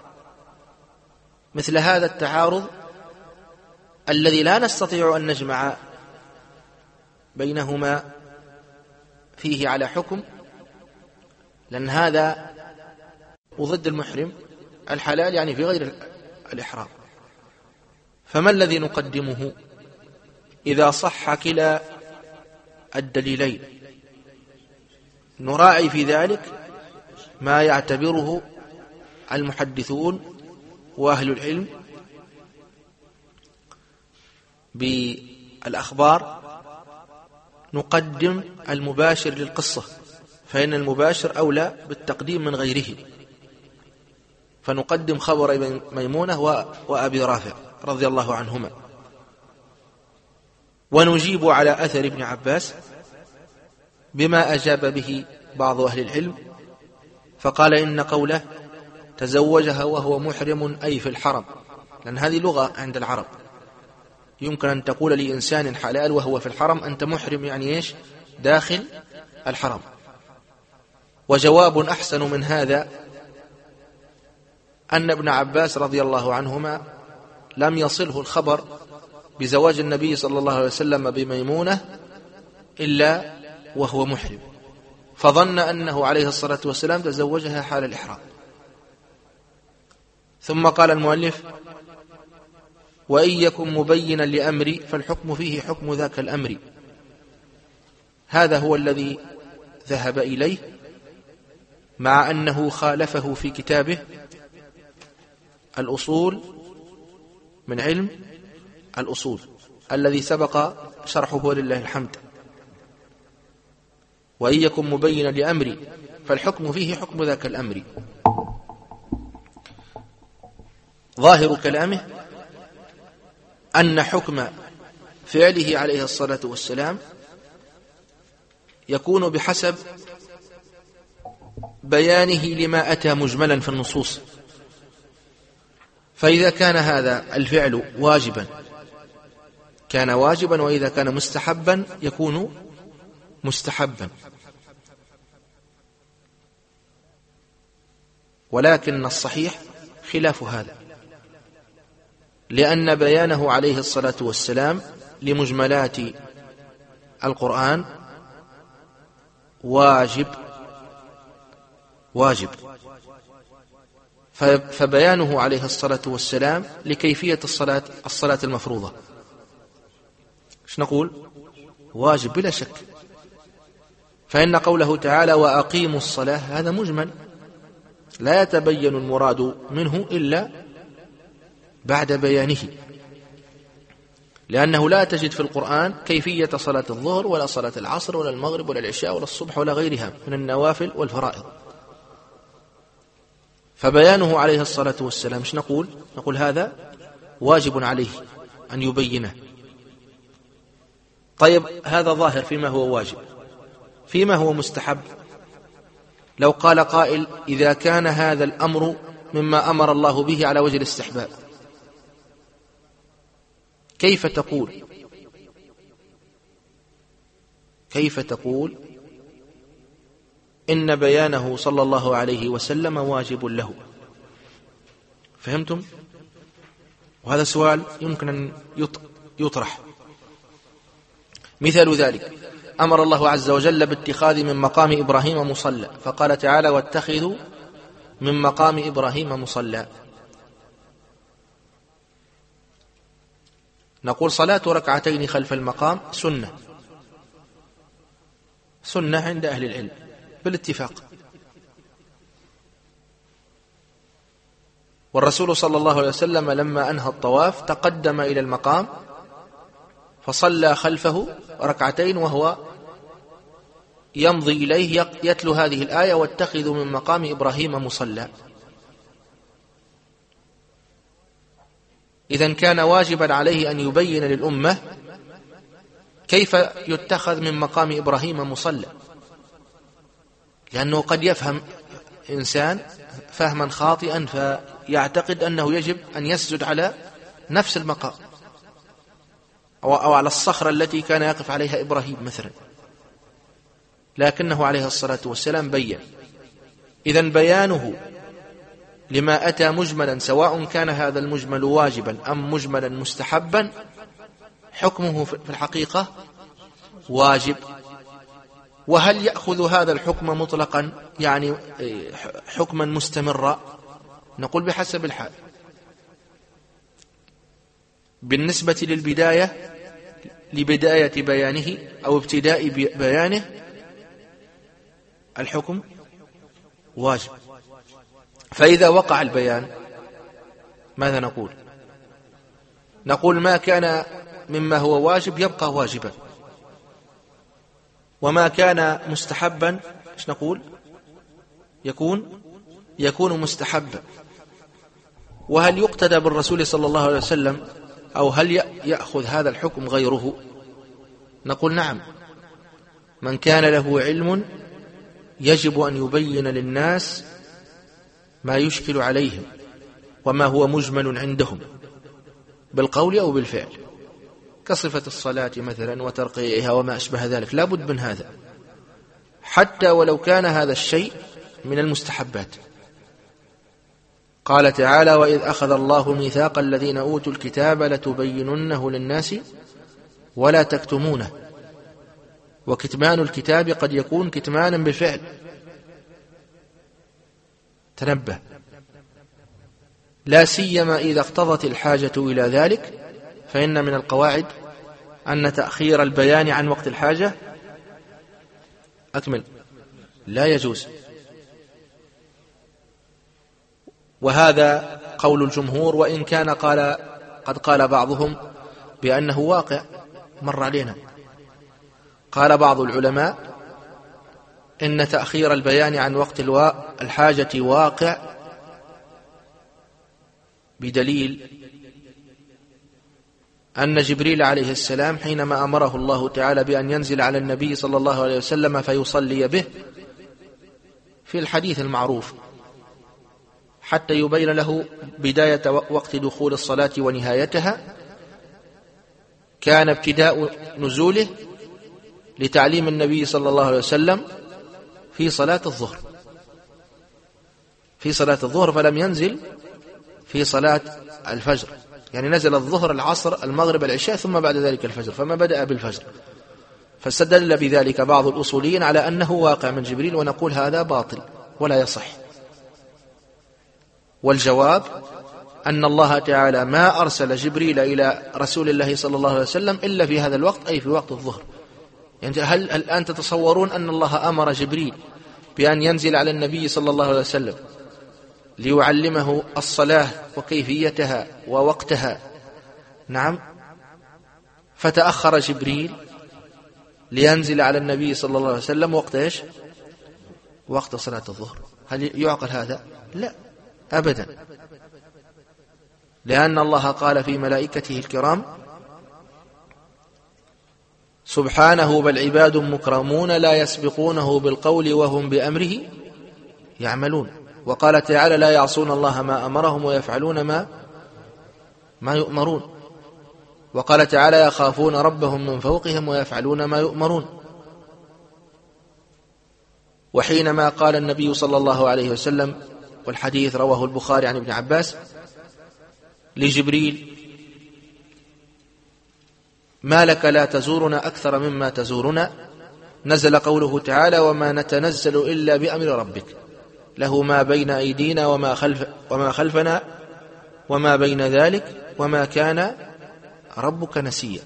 [SPEAKER 1] مثل هذا التعارض الذي لا نستطيع أن نجمع بينهما فيه على حكم، لأن هذا وضد المحرم الحلال يعني في غير الإحرام، فما الذي نقدمه إذا صح كلا الدليلين؟ نراعي في ذلك ما يعتبره المحدثون وأهل العلم بالأخبار، نقدم المباشر للقصة، فإن المباشر أولى بالتقديم من غيره، فنقدم خبر ميمونة وأبي رافع رضي الله عنهما، ونجيب على أثر ابن عباس بما أجاب به بعض أهل العلم، فقال إن قوله تزوجها وهو محرم أي في الحرم، لأن هذه لغة عند العرب، يمكن أن تقول لإنسان حلال وهو في الحرم أنت محرم، يعني إيش؟ داخل الحرم. وجواب أحسن من هذا أن ابن عباس رضي الله عنهما لم يصله الخبر بزواج النبي صلى الله عليه وسلم بميمونة إلا وهو محرم، فظن أنه عليه الصلاة والسلام تزوجها حال الإحرام. ثم قال المؤلف: وإن يكن مبينا لأمري فالحكم فيه حكم ذاك الأمر. هذا هو الذي ذهب إليه، مع أنه خالفه في كتابه الأصول من علم الأصول الذي سبق شرحه ولله الحمد. وإن يكن مبينا لأمري فالحكم فيه حكم ذاك الأمر. ظاهر كلامه أن حكم فعله عليه الصلاة والسلام يكون بحسب بيانه لما أتى مجملا في النصوص، فإذا كان هذا الفعل واجبا كان واجبا، وإذا كان مستحبا يكون مستحبا. ولكن الصحيح خلاف هذا، لأن بيانه عليه الصلاة والسلام لمجملات القرآن واجب، فبيانه عليه الصلاة والسلام لكيفية الصلاة المفروضة ايش نقول؟ واجب بلا شك. فإن قوله تعالى وأقيموا الصلاة هذا مجمل لا يتبين المراد منه إلا بعد بيانه، لأنه لا تجد في القرآن كيفية صلاة الظهر ولا صلاة العصر ولا المغرب ولا العشاء ولا الصبح ولا غيرها من النوافل والفرائض. فبيانه عليه الصلاة والسلام ايش نقول؟ نقول هذا واجب عليه أن يبينه. طيب، هذا ظاهر فيما هو واجب. فيما هو مستحب، لو قال قائل إذا كان هذا الأمر مما أمر الله به على وجه الاستحباب، كيف تقول إن بيانه صلى الله عليه وسلم واجب له؟ فهمتم؟ وهذا سؤال يمكن أن يطرح. مثال ذلك: أمر الله عز وجل باتخاذ من مقام إبراهيم مصلى، فقال تعالى: واتخذوا من مقام إبراهيم مصلى. نقول: صلاة ركعتين خلف المقام سنة عند أهل العلم بالاتفاق. والرسول صلى الله عليه وسلم لما أنهى الطواف تقدم إلى المقام فصلى خلفه ركعتين وهو يمضي إليه يتلو هذه الآية: واتخذوا من مقام إبراهيم مصلى. إذن كان واجبا عليه أن يبين للأمة كيف يتخذ من مقام إبراهيم مصلى، لأنه قد يفهم إنسان فهما خاطئا فيعتقد أنه يجب أن يسجد على نفس المقام أو على الصخرة التي كان يقف عليها إبراهيم مثلا، لكنه عليه الصلاة والسلام بيّن. إذن بيانه لما أتى مجملا، سواء كان هذا المجمل واجبا أم مجملا مستحبا، حكمه في الحقيقة واجب. وهل يأخذ هذا الحكم مطلقا، يعني حكما مستمرا؟ نقول بحسب الحال. بالنسبة لبداية بيانه أو ابتداء بيانه الحكم واجب. فإذا وقع البيان ماذا نقول؟ نقول: ما كان مما هو واجب يبقى واجبا، وما كان مستحبا ايش نقول؟ يكون مستحبا. وهل يقتدى بالرسول صلى الله عليه وسلم أو هل يأخذ هذا الحكم غيره؟ نقول: نعم، من كان له علم يجب أن يبين للناس ما يشكل عليهم وما هو مجمل عندهم بالقول أو بالفعل، كصفة الصلاة مثلا وترقيعها وما أشبه ذلك. لا بد من هذا، حتى ولو كان هذا الشيء من المستحبات. قال تعالى: وإذ أخذ الله ميثاق الذين أوتوا الكتاب لتبيننه للناس ولا تكتمونه. وكتمان الكتاب قد يكون كتمانا بالفعل، تنبه، لا سيما إذا اقتضت الحاجة إلى ذلك، فإن من القواعد أن تأخير البيان عن وقت الحاجة لا يجوز. وهذا قول الجمهور، وإن كان قد قال بعضهم بأنه واقع مر علينا. قال بعض العلماء إن تأخير البيان عن وقت الحاجة واقع، بدليل أن جبريل عليه السلام حينما أمره الله تعالى بأن ينزل على النبي صلى الله عليه وسلم فيصلي به في الحديث المعروف حتى يبين له بداية وقت دخول الصلاة ونهايتها، كان ابتداء نزوله لتعليم النبي صلى الله عليه وسلم في صلاة الظهر، فلم ينزل في صلاة الفجر، يعني نزل الظهر العصر المغرب العشاء ثم بعد ذلك الفجر، فما بدأ بالفجر. فاستدل بذلك بعض الأصوليين على أنه واقع من جبريل، ونقول هذا باطل ولا يصح. والجواب أن الله تعالى ما أرسل جبريل إلى رسول الله صلى الله عليه وسلم إلا في هذا الوقت، أي في وقت الظهر. يعني هل الآن تتصورون أن الله أمر جبريل بأن ينزل على النبي صلى الله عليه وسلم ليعلمه الصلاة وكيفيتها ووقتها؟ نعم، فتأخر جبريل لينزل على النبي صلى الله عليه وسلم وقت إيش؟ وقت صلاة الظهر. هل يعقل هذا؟ لا أبدا، لأن الله قال في ملائكته الكرام: سبحانه بل عباد مكرمون لا يسبقونه بالقول وهم بأمره يعملون. وقال تعالى: لا يعصون الله ما أمرهم ويفعلون ما يؤمرون. وقال تعالى يخافون ربهم من فوقهم ويفعلون ما يؤمرون. وحينما قال النبي صلى الله عليه وسلم، والحديث رواه البخاري عن ابن عباس، لجبريل: ما لك لا تزورنا أكثر مما تزورنا، نزل قوله تعالى: وما نتنزل إلا بأمر ربك له ما بين أيدينا وما خلفنا وما بين ذلك وما كان ربك نسيا.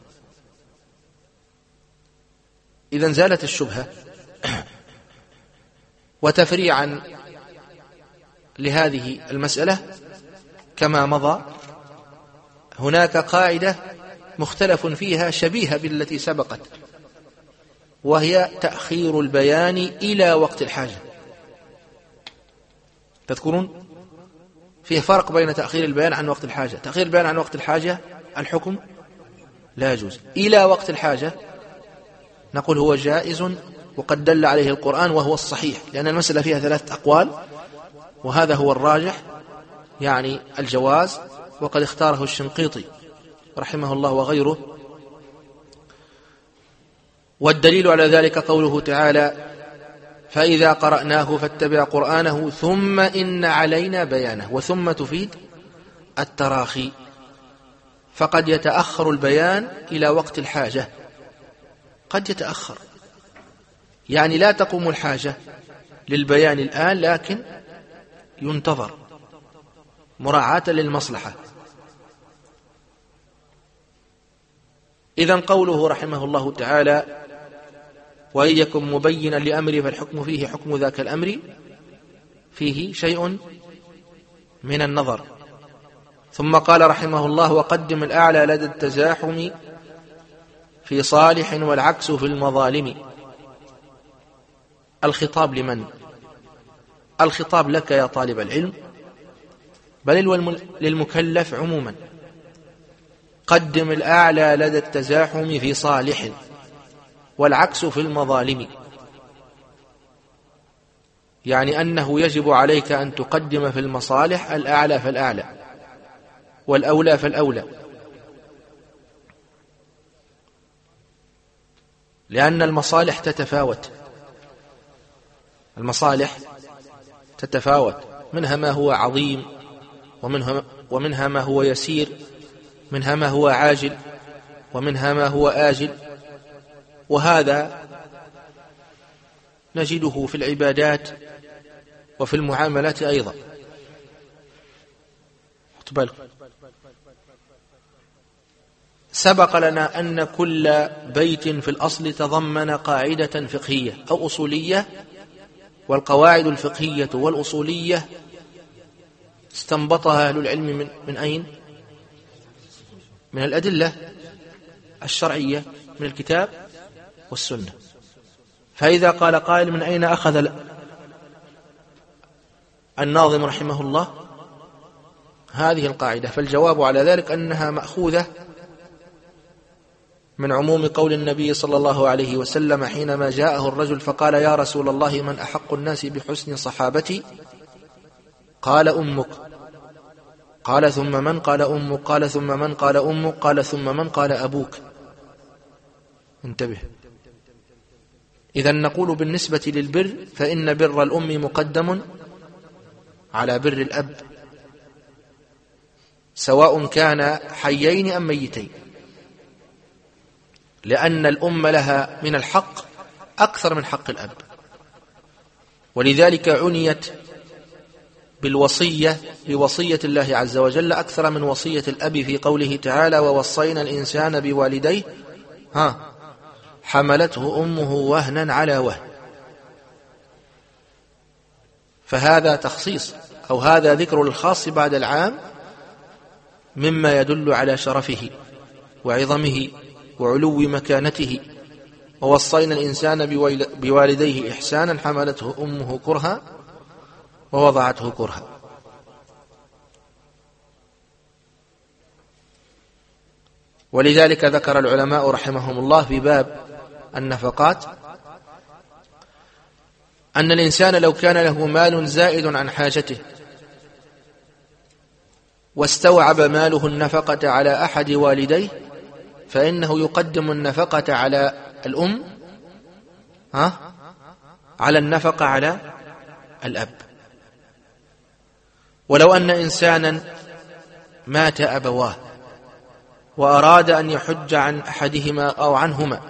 [SPEAKER 1] إذن زالت الشبهة. وتفريعا لهذه المسألة كما مضى، هناك قاعدة مختلف فيها شبيهة بالتي سبقت، وهي تأخير البيان إلى وقت الحاجة. تذكرون فيه فرق بين تأخير البيان عن وقت الحاجة. تأخير البيان عن وقت الحاجة الحكم لا يجوز. إلى وقت الحاجة نقول هو جائز، وقد دل عليه القرآن وهو الصحيح، لأن المسألة فيها 3 أقوال، وهذا هو الراجح، يعني الجواز، وقد اختاره الشنقيطي رحمه الله وغيره. والدليل على ذلك قوله تعالى: فإذا قرأناه فاتبع قرآنه ثم إن علينا بيانه. وثم تفيد التراخي، فقد يتأخر البيان إلى وقت الحاجة، قد يتأخر، يعني لا تقوم الحاجة للبيان الآن، لكن ينتظر مراعاة للمصلحة. إذن قوله رحمه الله تعالى: وإن يكن مبينا لأمر فالحكم فيه حكم ذاك الأمر، فيه شيء من النظر. ثم قال رحمه الله: وقدم الأعلى لدى التزاحم في صالح والعكس في المظالم. الخطاب لمن؟ الخطاب لك يا طالب العلم، بل للمكلف عموما. قدم الأعلى لدى التزاحم في صالح والعكس في المظالم، يعني أنه يجب عليك أن تقدم في المصالح الأعلى فالأعلى، والأولى فالأولى، لأن المصالح تتفاوت. المصالح تتفاوت، منها ما هو عظيم، ومنها ما هو يسير، منها ما هو عاجل، ومنها ما هو آجل. وهذا نجده في العبادات وفي المعاملات أيضا. سبق لنا أن كل بيت في الأصل تضمن قاعدة فقهية أو أصولية، والقواعد الفقهية والأصولية استنبطها أهل العلم من أين؟ من الأدلة الشرعية، من الكتاب والسنة. فإذا قال قائل: من أين أخذ الناظم رحمه الله هذه القاعدة؟ فالجواب على ذلك أنها مأخوذة من عموم قول النبي صلى الله عليه وسلم حينما جاءه الرجل فقال: يا رسول الله، من أحق الناس بحسن صحابتي؟ قال: أمك. قال: ثم من؟ قال: أمك. قال: ثم من؟ قال: أمك. قال: ثم من؟ قال: أبوك. انتبه. إذن نقول بالنسبة للبر فإن بر الأم مقدم على بر الأب، سواء كان حيين أم ميتين، لأن الأم لها من الحق أكثر من حق الأب. ولذلك عنيت بوصية الله عز وجل أكثر من وصية الأب في قوله تعالى: ووصينا الإنسان بوالديه حملته أمه وهنا على وهن. فهذا تخصيص، أو هذا ذكر الخاص بعد العام، مما يدل على شرفه وعظمه وعلو مكانته. ووصينا الإنسان بوالديه إحسانا حملته أمه كرها ووضعته كرها. ولذلك ذكر العلماء رحمهم الله في باب النفقات أن الإنسان لو كان له مال زائد عن حاجته واستوعب ماله النفقة على أحد والديه فإنه يقدم النفقة على الأم على النفقة على الأب. ولو أن إنسانا مات أبواه وأراد أن يحج عن أحدهما أو عنهما،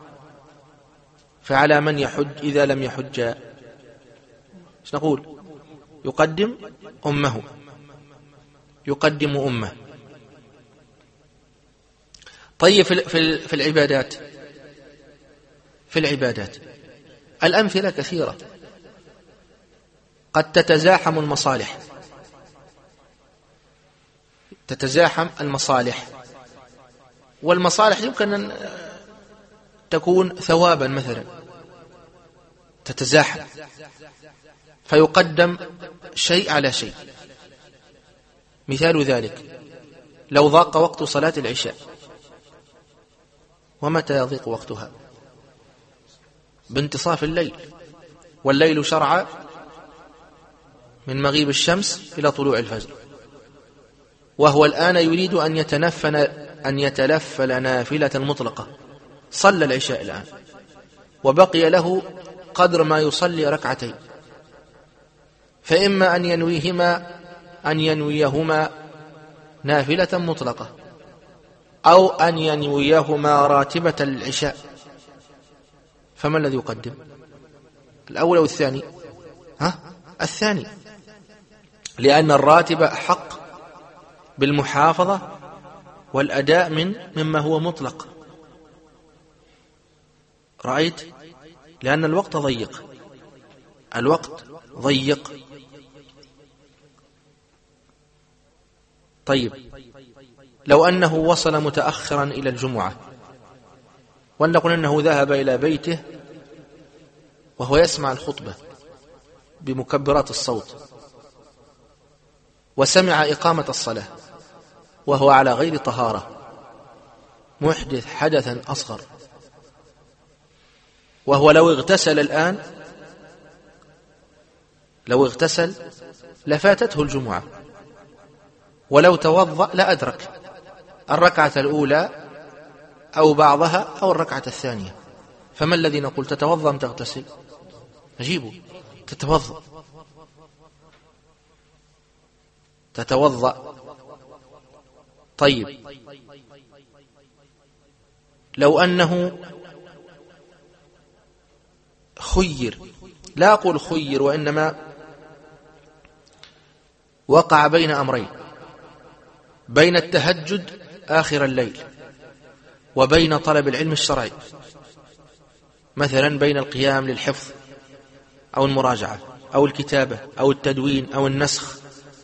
[SPEAKER 1] فعلى من يحج إذا لم يحج؟ ايش نقول؟ يقدم أمه، يقدم أمه. طيب في العبادات، في العبادات الأمثلة كثيرة، قد تتزاحم المصالح، تتزاحم المصالح، والمصالح يمكن أن تكون ثوابا مثلا، تتزاحم فيقدم شيء على شيء. مثال ذلك لو ضاق وقت صلاة العشاء، ومتى يضيق وقتها؟ بانتصاف الليل، والليل شرع من مغيب الشمس إلى طلوع الفجر، وهو الآن يريد أن يتلفل نافلة مطلقة. صلى العشاء الآن وبقي له قدر ما يصلي ركعتين، فإما أن ينويهما نافلة مطلقة، أو أن ينويهما راتبة العشاء. فما الذي يقدم؟ الأول أو الثاني؟ الثاني، لأن الراتب أحق بالمحافظة والأداء مما هو مطلق. رأيت؟ لأن الوقت ضيق، الوقت ضيق. طيب لو أنه وصل متأخرا إلى الجمعة، ولنقل أنه ذهب إلى بيته وهو يسمع الخطبة بمكبرات الصوت، وسمع إقامة الصلاة وهو على غير طهارة، محدث حدثا أصغر، وهو لو اغتسل الآن، لو اغتسل لفاتته الجمعة، ولو توضأ لأدرك الركعة الأولى أو بعضها أو الركعة الثانية. فما الذي نقول؟ تتوضأ أم تغتسل؟ نجيبه تتوضأ، تتوضأ. طيب لو أنه خير، لا أقول خير وإنما وقع بين أمرين، بين التهجد آخر الليل وبين طلب العلم الشرعي، مثلا بين القيام للحفظ أو المراجعة أو الكتابة أو التدوين أو النسخ،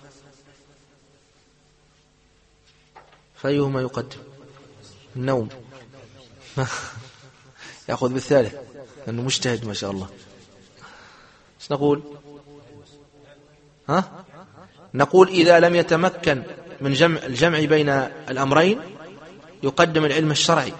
[SPEAKER 1] فأيهما يقدم؟ النوم. يأخذ بالثالث لأنه مجتهد ما شاء الله. ايش نقول؟ نقول إذا لم يتمكن من الجمع بين الأمرين يقدم العلم الشرعي،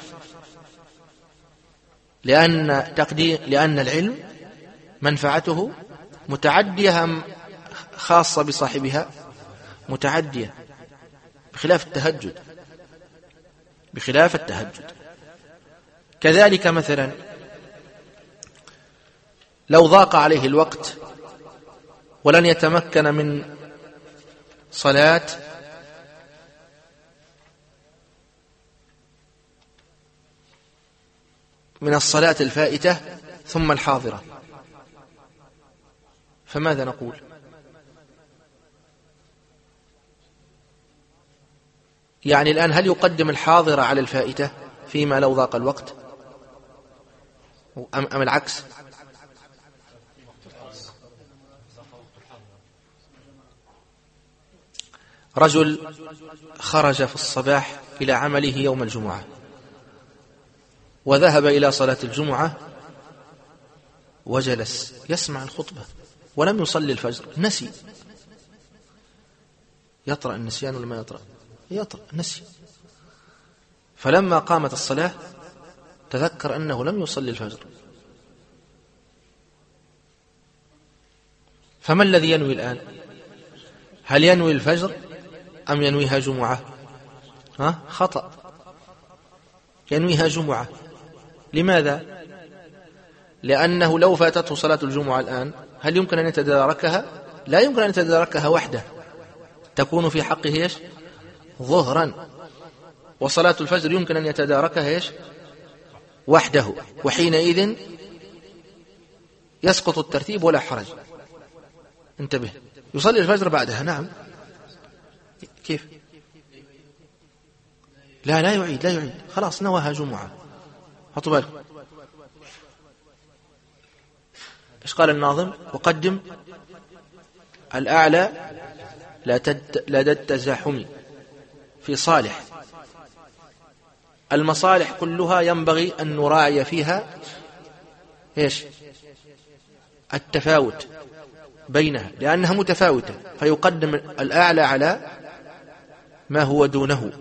[SPEAKER 1] لأن العلم منفعته متعدية أم خاصة بصاحبها؟ متعدية، بخلاف التهجد، بخلاف التهجد. كذلك مثلا لو ضاق عليه الوقت ولن يتمكن من صلاة من الصلاة الفائتة ثم الحاضرة، فماذا نقول؟ يعني الآن هل يقدم الحاضرة على الفائتة فيما لو ضاق الوقت أم العكس؟ رجل خرج في الصباح إلى عمله يوم الجمعة وذهب إلى صلاة الجمعة وجلس يسمع الخطبة ولم يصلي الفجر، نسي. يطرأ النسيان ولا ما يطرأ؟ يطرأ، نسي. فلما قامت الصلاة تذكر أنه لم يصلي الفجر، فما الذي ينوي الآن؟ هل ينوي الفجر أم ينويها جمعة؟ خطأ، ينويها جمعة. لماذا؟ لأنه لو فاتته صلاة الجمعة الآن هل يمكن أن يتداركها؟ لا يمكن أن يتداركها وحده، تكون في حقه ظهرا، وصلاة الفجر يمكن أن يتداركها وحده، وحينئذ يسقط الترتيب ولا حرج. انتبه، يصلي الفجر بعدها. نعم، كيف؟ لا يعيد، خلاص نواها جمعة. حطوا بالكم ايش قال الناظم؟ وقدم الأعلى لدى التزاحم في صالح. المصالح كلها ينبغي أن نراعي فيها التفاوت بينها، لأنها متفاوتة، فيقدم الأعلى على ما هو دونه،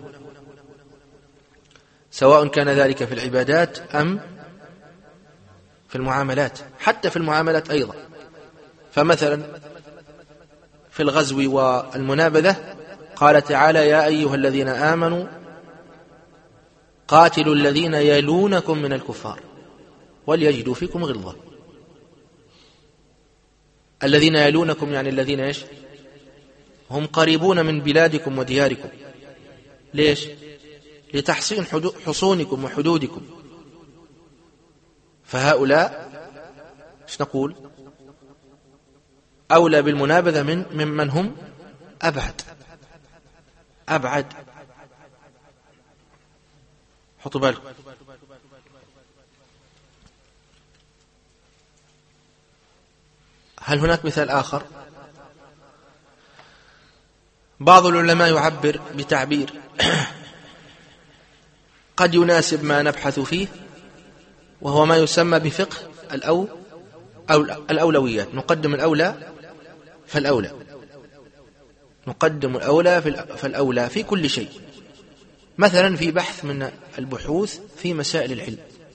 [SPEAKER 1] سواء كان ذلك في العبادات أم في المعاملات. حتى في المعاملات أيضا، فمثلا في الغزو والمنابذة قال تعالى: يا أيها الذين آمنوا قاتلوا الذين يلونكم من الكفار وليجدوا فيكم غلظة. الذين يلونكم يعني الذين هم قريبون من بلادكم ودياركم. ليش؟ لتحصين حصونكم وحدودكم. فهؤلاء نقول أولى بالمنابذة ممن هم أبعد. حطوا بالكم. هل هناك مثال آخر؟ بعض العلماء يعبر بتعبير قد يناسب ما نبحث فيه، وهو ما يسمى بفقه الأولويات. نقدم الأولى فالأولى، نقدم الأولى فالأولى في كل شيء. مثلا في بحث من البحوث في مسائل العلم،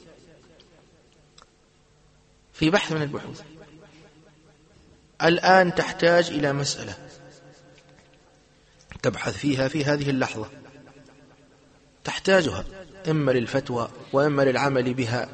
[SPEAKER 1] في بحث من البحوث الآن تحتاج إلى مسألة تبحث فيها في هذه اللحظة، تحتاجها إما للفتوى وإما للعمل بها،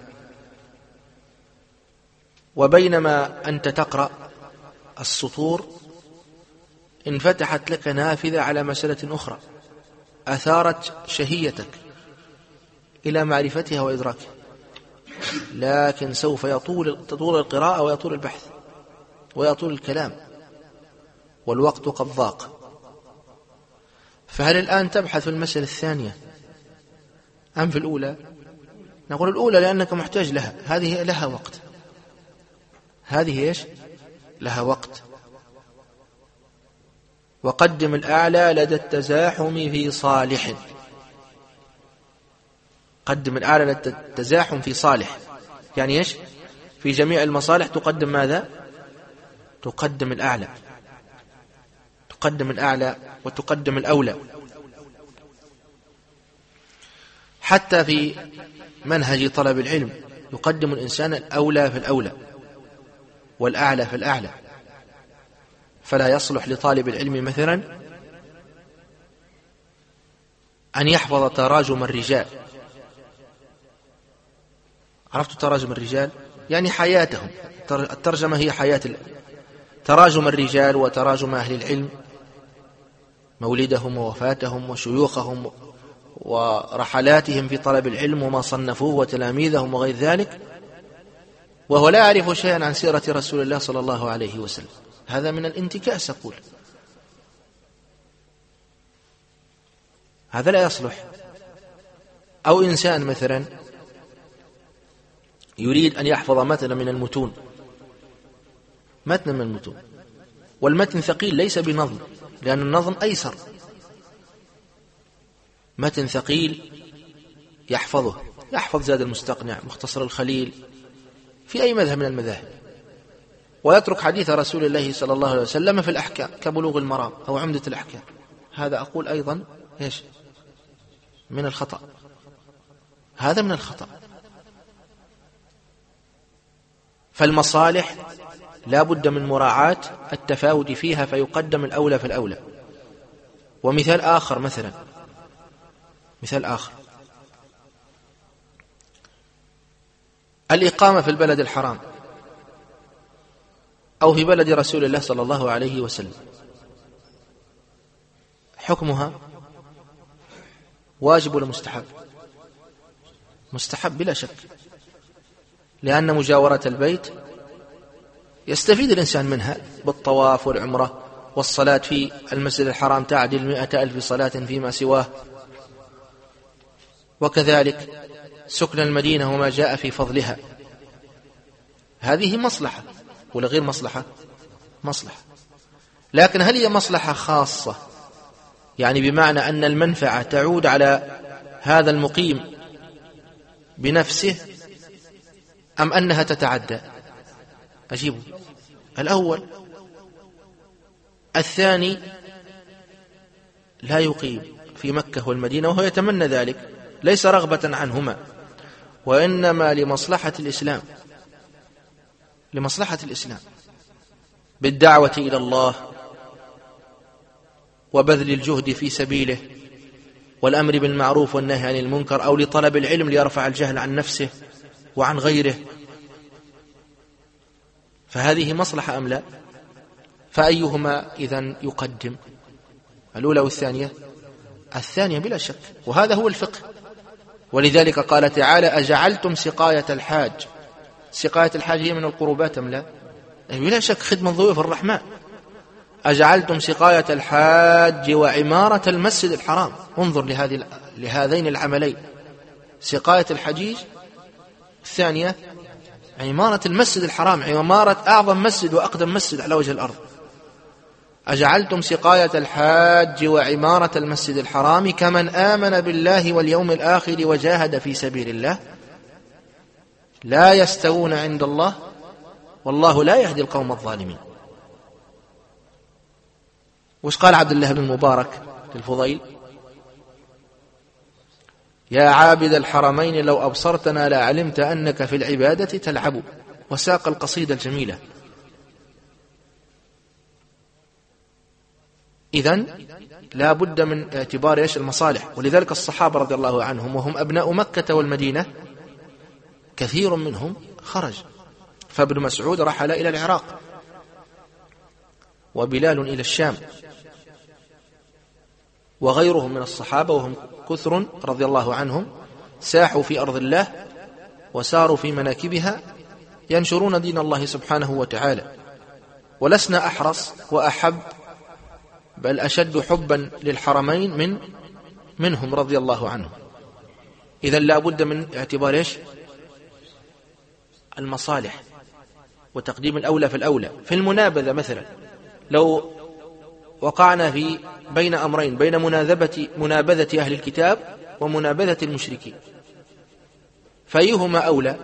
[SPEAKER 1] وبينما أنت تقرأ السطور انفتحت لك نافذة على مسألة أخرى أثارت شهيتك إلى معرفتها وإدراكها، لكن سوف تطول القراءة ويطول البحث ويطول الكلام والوقت قد ضاق. فهل الآن تبحث في المسألة الثانية أم في الأولى؟ نقول الأولى لأنك محتاج لها، هذه لها وقت، هذه لها وقت. وقدم الأعلى لدى التزاحم في صالح. قدم الأعلى لدى التزاحم في صالح، يعني في جميع المصالح تقدم ماذا؟ تقدم الأعلى، تقدم الأعلى وتقدم الأولى. حتى في منهج طلب العلم يقدم الإنسان الأولى في الأولى والأعلى في الأعلى. فلا يصلح لطالب العلم مثلا أن يحفظ تراجم الرجال. عرفت تراجم الرجال؟ يعني حياتهم، الترجمة هي حياة تراجم الرجال وتراجم أهل العلم، مولدهم ووفاتهم وشيوخهم ورحلاتهم في طلب العلم وما صنفوه وتلاميذهم وغير ذلك، وهو لا يعرف شيئا عن سيرة رسول الله صلى الله عليه وسلم. هذا من الانتكاس، أقول هذا لا يصلح. أو إنسان مثلا يريد أن يحفظ متن من المتون، متن من المتون، والمتن ثقيل ليس بنظم، لأن النظم أيسر. متن ثقيل يحفظ زاد المستقنع، مختصر الخليل، في أي مذهب من المذاهب، ويترك حديث رسول الله صلى الله عليه وسلم في الأحكام كبلوغ المرام أو عمدة الأحكام. هذا أقول أيضا من الخطأ، هذا من الخطأ. فالمصالح لا بد من مراعاة التفاوت فيها، فيقدم الأولى في الأولى. ومثال آخر مثال آخر الإقامة في البلد الحرام أو في بلد رسول الله صلى الله عليه وسلم، حكمها واجب ولا مستحب؟ مستحب بلا شك، لأن مجاورة البيت يستفيد الإنسان منها بالطواف والعمرة، والصلاة في المسجد الحرام تعدل 100,000 صلاة فيما سواه، وكذلك سكن المدينة وما جاء في فضلها. هذه مصلحة ولا غير مصلحة؟ مصلحة. لكن هل هي مصلحة خاصة، يعني بمعنى أن المنفعة تعود على هذا المقيم بنفسه، أم أنها تتعدى؟ أجيبه الأول. الثاني لا يقيم في مكة والمدينة وهو يتمنى ذلك، ليس رغبة عنهما، وإنما لمصلحة الإسلام، لمصلحة الإسلام بالدعوة إلى الله وبذل الجهد في سبيله والأمر بالمعروف والنهي عن المنكر، أو لطلب العلم ليرفع الجهل عن نفسه وعن غيره، فهذه مصلحة أم لا؟ فأيهما إذن يقدم، الأولى والثانية؟ الثانية بلا شك، وهذا هو الفقه. ولذلك قال تعالى: أجعلتم سقاية الحاج. سقاية الحاج هي من القربات أم لا؟ بلا شك خدمة ضيوف الرحمن. أجعلتم سقاية الحاج وعمارة المسجد الحرام. انظر لهذين العملين، سقاية الحجيج، الثانية عمارة المسجد الحرام، عمارة أعظم مسجد وأقدم مسجد على وجه الأرض. أجعلتم سقاية الحاج وعمارة المسجد الحرام كمن آمن بالله واليوم الآخر وجاهد في سبيل الله لا يستوون عند الله والله لا يهدي القوم الظالمين. وش قال عبد الله بن مبارك للفضيل؟ يا عابد الحرمين لو أبصرتنا لعلمت أنك في العبادة تلعب. وساق القصيدة الجميلة. إذن لا بد من اعتبار إيش؟ المصالح. ولذلك الصحابة رضي الله عنهم وهم أبناء مكة والمدينة كثير منهم خرج، فابن مسعود رحل إلى العراق، وبلال إلى الشام، وغيرهم من الصحابة وهم كثر رضي الله عنهم ساحوا في أرض الله وساروا في مناكبها ينشرون دين الله سبحانه وتعالى. ولسنا أحرص وأحب بل أشد حبا للحرمين منهم رضي الله عنهم. إذن لا بد من اعتبار إيش؟ المصالح وتقديم الأولى في الأولى. في المنابذة مثلا لو وقعنا في بين أمرين، بين منابذة أهل الكتاب ومنابذة المشركين، فأيهما أولى؟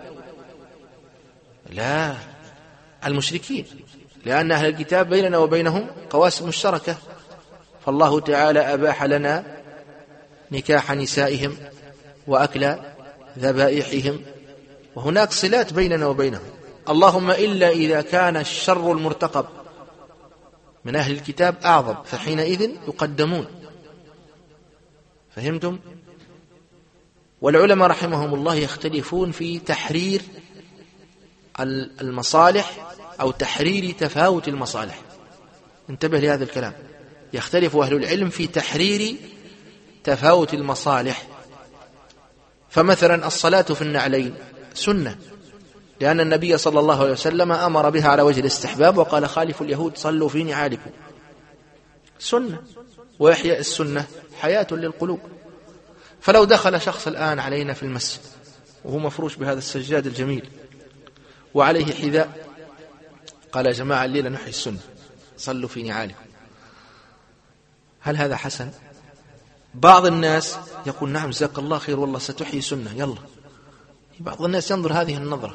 [SPEAKER 1] لا، المشركين، لأن أهل الكتاب بيننا وبينهم قواسم مشتركة، فالله تعالى أباح لنا نكاح نسائهم وأكل ذبائحهم، وهناك صلات بيننا وبينهم. اللهم إلا إذا كان الشر المرتقب من أهل الكتاب أعظم، فحينئذ يقدمون. فهمتم؟ والعلماء رحمهم الله يختلفون في تحرير المصالح أو تحرير تفاوت المصالح. انتبه لهذا الكلام، يختلف أهل العلم في تحرير تفاوت المصالح. فمثلا الصلاة في النعلين سنة، لأن النبي صلى الله عليه وسلم أمر بها على وجه الاستحباب وقال: خالفوا اليهود صلوا في نعالكم. سنة، وإحياء السنة حياة للقلوب. فلو دخل شخص الآن علينا في المسجد وهو مفروش بهذا السجاد الجميل وعليه حذاء، قال: يا جماعة الليلة نحيي السنة، صلوا في نعالكم، هل هذا حسن؟ بعض الناس يقول: نعم جزاك الله خير، والله ستحيي سنة، يلا. بعض الناس ينظر هذه النظرة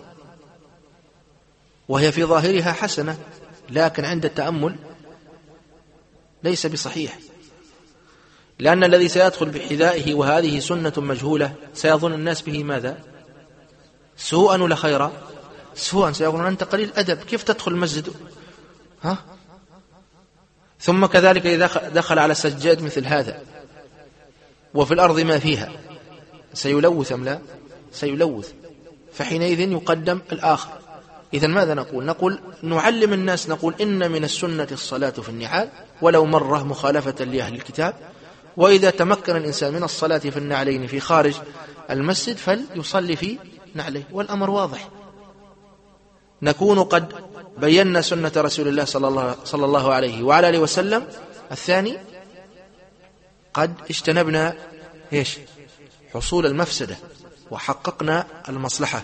[SPEAKER 1] وهي في ظاهرها حسنة، لكن عند التأمل ليس بصحيح، لأن الذي سيدخل بحذائه وهذه سنة مجهولة سيظن الناس به ماذا؟ سوءا ولا خيرا؟ سوءا. سيقولون: أنت قليل أدب، كيف تدخل المسجد؟ ثم كذلك إذا دخل على سجاد مثل هذا وفي الأرض ما فيها سيلوث أم لا؟ سيلوث، فحينئذ يقدم الآخر. إذن ماذا نقول؟ نقول نعلم الناس، نقول إن من السنة الصلاة في النعال ولو مرة مخالفة لأهل الكتاب، وإذا تمكن الإنسان من الصلاة في النعلين في خارج المسجد فليصلي في نعليه، والأمر واضح. نكون قد بينا سنة رسول الله صلى الله عليه وعلى آله وسلم. الثاني قد اجتنبنا حصول المفسدة وحققنا المصلحة،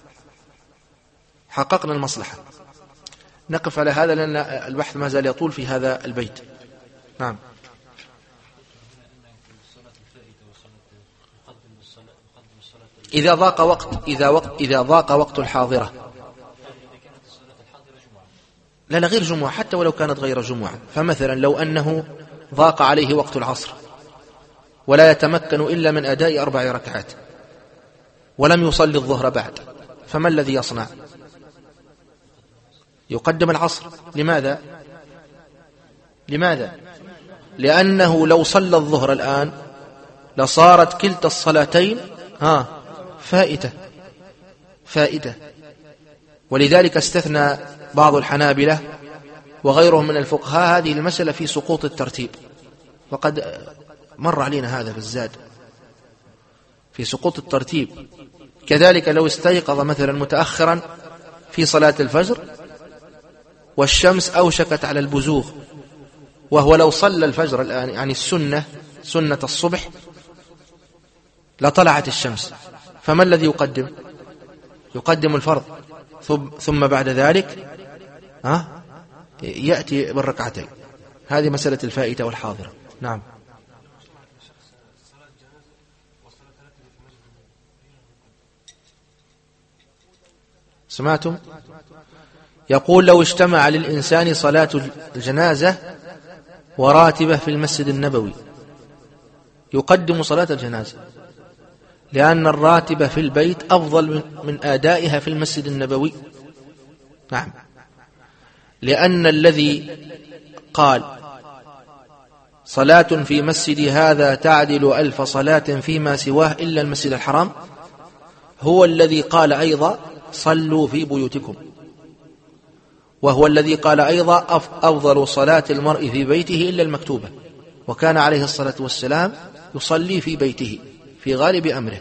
[SPEAKER 1] نقف على هذا لأن البحث ما زال يطول في هذا البيت. نعم. إذا ضاق وقت الحاضرة، لا غير جمعة، حتى ولو كانت غير جمعة. فمثلا لو أنه ضاق عليه وقت العصر ولا يتمكن إلا من أداء 4 ركعات ولم يصلي الظهر بعد، فما الذي يصنع؟ يقدم العصر. لماذا؟ لأنه لو صلى الظهر الآن لصارت كلتا الصلاتين فائدة. ولذلك استثنى بعض الحنابلة وغيرهم من الفقهاء هذه المسألة في سقوط الترتيب، وقد مر علينا هذا في الزاد في سقوط الترتيب. كذلك لو استيقظ مثلا متأخرا في صلاة الفجر والشمس أوشكت على البزوغ، وهو لو صلى الفجر الآن يعني سنة الصبح لطلعت الشمس، فما الذي يقدم؟ يقدم الفرض، ثم بعد ذلك يأتي بالركعتين. هذه مسألة الفائتة والحاضرة. نعم. سمعتم؟ يقول لو اجتمع للإنسان صلاة الجنازة وراتبة في المسجد النبوي يقدم صلاة الجنازة، لأن الراتبة في البيت أفضل من أدائها في المسجد النبوي. نعم، لأن الذي قال صلاة في مسجد هذا تعدل 1000 صلاة فيما سواه إلا المسجد الحرام هو الذي قال أيضا صلوا في بيوتكم، وهو الذي قال أيضا أفضل صلاة المرء في بيته إلا المكتوبة، وكان عليه الصلاة والسلام يصلي في بيته في غالب أمره.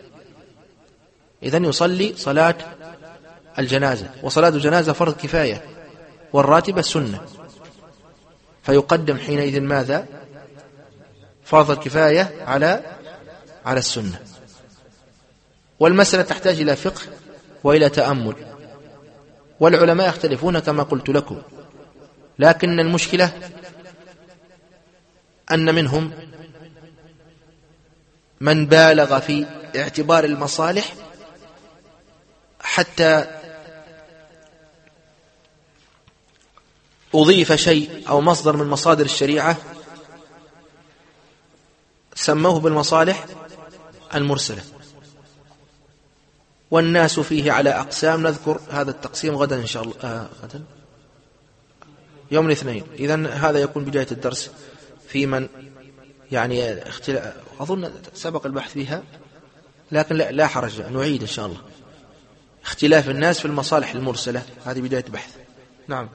[SPEAKER 1] إذن يصلي صلاة الجنازة، وصلاة الجنازة فرض كفاية والراتبة سنة، فيقدم حينئذ ماذا؟ فرض الكفاية على السنة. والمسألة تحتاج إلى فقه وإلى تأمل، والعلماء يختلفون كما قلت لكم، لكن المشكلة أن منهم من بالغ في اعتبار المصالح حتى أضيف شيء أو مصدر من مصادر الشريعة سموه بالمصالح المرسلة، والناس فيه على أقسام. نذكر هذا التقسيم غدا إن شاء الله، غدا يوم الاثنين. إذن هذا يكون بداية الدرس في من يعني أظن سبق البحث فيها، لكن لا حرج نعيد إن شاء الله. اختلاف الناس في المصالح المرسلة، هذه بداية بحث. نعم.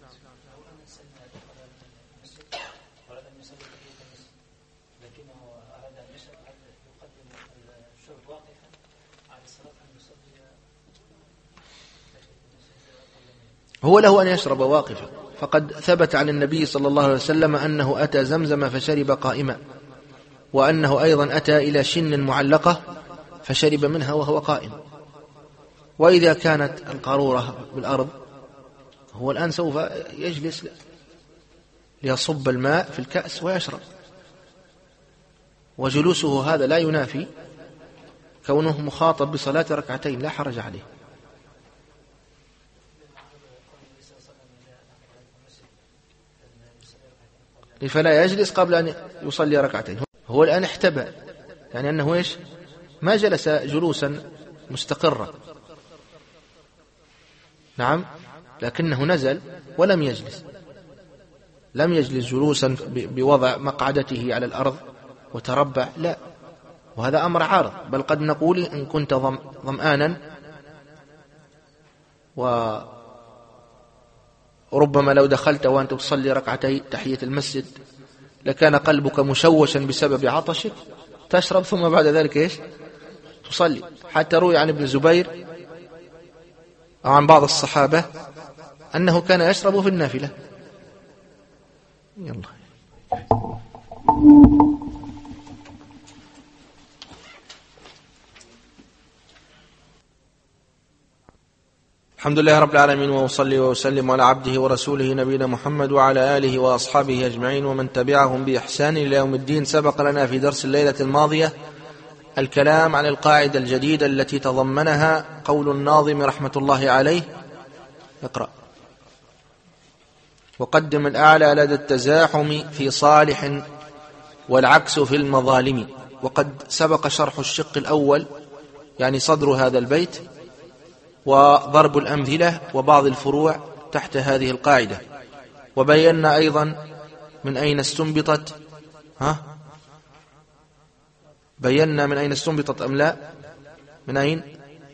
[SPEAKER 1] هو له أن يشرب واقفا، فقد ثبت عن النبي صلى الله عليه وسلم أنه أتى زمزم فشرب قائما، وأنه أيضا أتى إلى شن معلقة فشرب منها وهو قائم. وإذا كانت القارورة بالأرض هو الآن سوف يجلس ليصب الماء في الكأس ويشرب، وجلوسه هذا لا ينافي كونه مخاطب بصلاة ركعتين، لا حرج عليه. فلا يجلس قبل أن يصلي ركعتين. هو الآن احتبى، يعني أنه ما جلس جلوسا مستقرا. نعم، لكنه نزل ولم يجلس. لم يجلس جلوسا بوضع مقعدته على الأرض وتربع، لا، وهذا أمر عارض. بل قد نقول إن كنت ظمآنا وربما لو دخلت وأنت تصلي ركعتي تحية المسجد لكان قلبك مشوشا بسبب عطشك، تشرب ثم بعد ذلك إيش؟ تصلي. حتى روي عن ابن الزبير أو عن بعض الصحابة أنه كان يشرب في النافلة. يلا. الحمد لله رب العالمين، وأصلي وأسلم على عبده ورسوله نبينا محمد وعلى آله وأصحابه أجمعين ومن تبعهم بإحسان إلى يوم الدين. سبق لنا في درس الليلة الماضية الكلام عن القاعدة الجديدة التي تضمنها قول الناظم رحمة الله عليه. اقرأ. وقدم الأعلى لدى التزاحم في صالح والعكس في المظالم. وقد سبق شرح الشق الأول يعني صدر هذا البيت وضرب الأمثلة وبعض الفروع تحت هذه القاعدة، وبينا أيضا من أين استنبطت بينا من أين استنبطت أم لا؟ من أين؟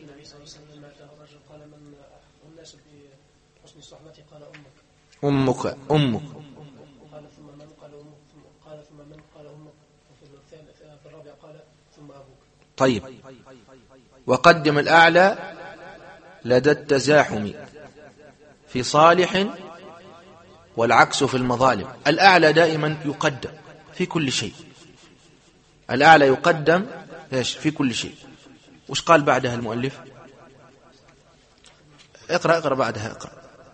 [SPEAKER 1] أمك. قال ثم من؟ قال أمك. قال ثم من؟ قال أمك. وفي الرابع قال ثم أبوك. طيب. وقدم الأعلى لدى التزاحم في صالح والعكس في المظالم. الأعلى دائما يقدم في كل شيء. الأعلى يقدم في كل شيء. وش قال بعدها المؤلف؟ اقرأ بعدها. اقرأ.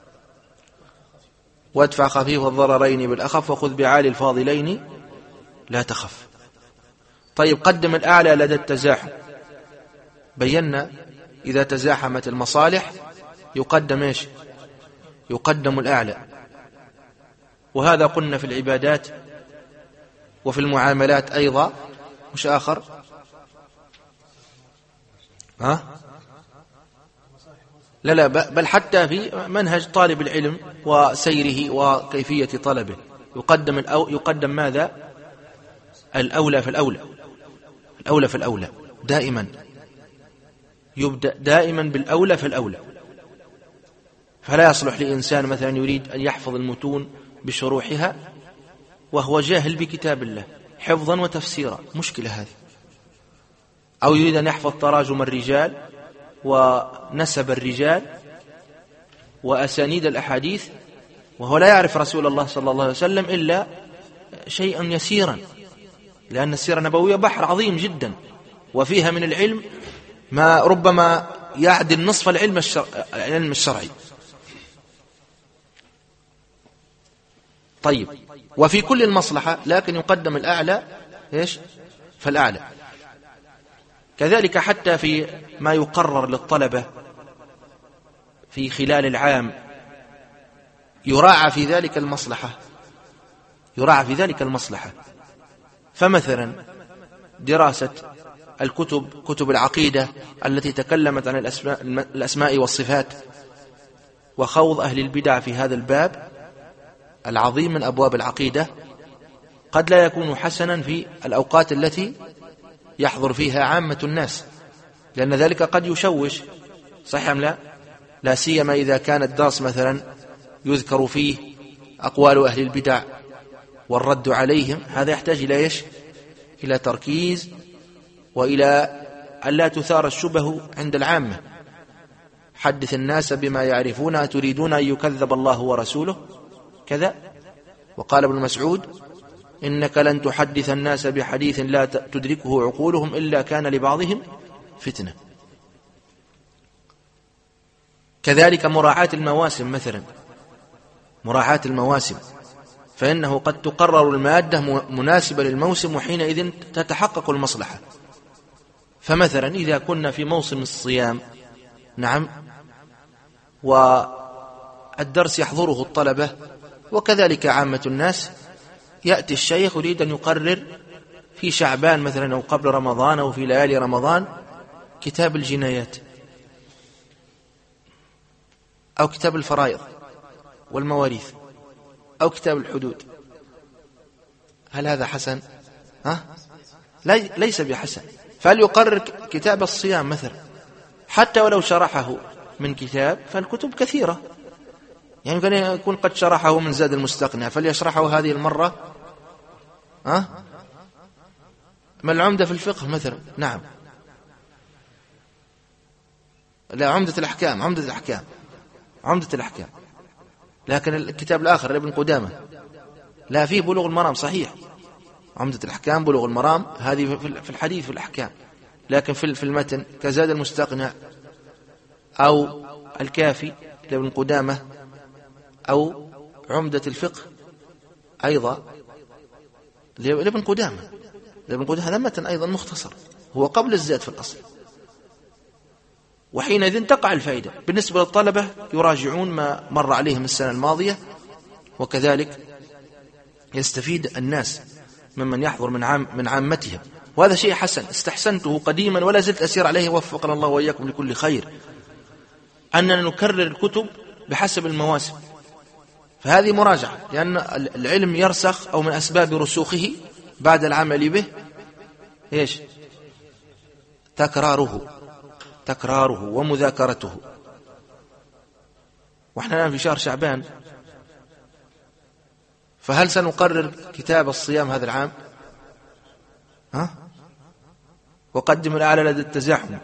[SPEAKER 1] وادفع خفيف الضررين بالأخف وخذ بعالي الفاضلين لا تخف. طيب، قدم الأعلى لدى التزاحم. بينا إذا تزاحمت المصالح يقدم إيش؟ يقدم الأعلى. وهذا قلنا في العبادات وفي المعاملات أيضا. مش آخر؟ لا بل حتى في منهج طالب العلم وسيره وكيفية طلبه يقدم ماذا؟ الأولى في الأولى. الأولى في الأولى دائما، يبدأ دائما بالأولى في الأولى. فلا يصلح لإنسان مثلا يريد أن يحفظ المتون بشروحها وهو جاهل بكتاب الله حفظا وتفسيرا، مشكلة هذه. أو يريد أن يحفظ تراجم الرجال ونسب الرجال وأسانيد الأحاديث وهو لا يعرف رسول الله صلى الله عليه وسلم إلا شيئا يسيرا، لأن السيرة النبوية بحر عظيم جدا وفيها من العلم ما ربما يعدل نصف العلم الشرعي. طيب، وفي كل المصلحة لكن يقدم الأعلى إيش؟ فالأعلى. كذلك حتى في ما يقرر للطلبة في خلال العام يراعى في ذلك المصلحة. فمثلا دراسة كتب العقيدة التي تكلمت عن الأسماء والصفات وخوض أهل البدع في هذا الباب العظيم من أبواب العقيدة قد لا يكون حسنا في الأوقات التي يحضر فيها عامة الناس، لأن ذلك قد يشوش. صحيح أم لا؟ لا سيما إذا كان الدرس مثلا يذكر فيه أقوال أهل البدع والرد عليهم، هذا يحتاج إلى إيش؟ إلى تركيز وإلى أن لا تثار الشبه عند العامة. حدث الناس بما يعرفون تريدون أن يكذب الله ورسوله كذا. وقال ابن مسعود: إنك لن تحدث الناس بحديث لا تدركه عقولهم إلا كان لبعضهم فتنة. كذلك مراعاة المواسم، مثلا مراعاة المواسم، فإنه قد تقرر المادة مناسبة للموسم وحينئذ تتحقق المصلحة. فمثلا إذا كنا في موسم الصيام والدرس يحضره الطلبة وكذلك عامة الناس، يأتي الشيخ يريد أن يقرر في شعبان مثلا أو قبل رمضان أو في ليالي رمضان كتاب الجنايات أو كتاب الفرائض والمواريث، أو كتاب الحدود، هل هذا حسن؟ ليس بحسن. فليقرر كتاب الصيام مثلا، حتى ولو شرحه من كتاب، فالكتب كثيرة، يعني كان يكون قد شرحه من زاد المستقنع فليشرحه هذه المرة ما العمدة في الفقه مثلا. نعم، لا، عمدة الأحكام. لكن الكتاب الآخر لابن قدامة لا، فيه بلوغ المرام صحيح، عمدة الأحكام بلوغ المرام هذه في الحديث في الأحكام، لكن في المتن كزاد المستقنع أو الكافي لابن قدامة أو عمدة الفقه أيضا لابن قدامة هذا متن أيضا مختصر، هو قبل الزاد في الأصل، وحينئذ تقع الفائدة. بالنسبة للطلبة يراجعون ما مر عليهم السنة الماضية، وكذلك يستفيد الناس ممن يحضر من عامتهم، وهذا شيء حسن استحسنته قديما ولا زلت أسير عليه، وفقنا الله وإياكم لكل خير، أننا نكرر الكتب بحسب المواسم. فهذه مراجعة، لأن العلم يرسخ، أو من أسباب رسوخه بعد العمل به إيش؟ تكراره ومذاكرته. وإحنا الآن في شهر شعبان، فهل سنقرر كتاب الصيام هذا العام؟ وقدم الأعلى لدى التزاحم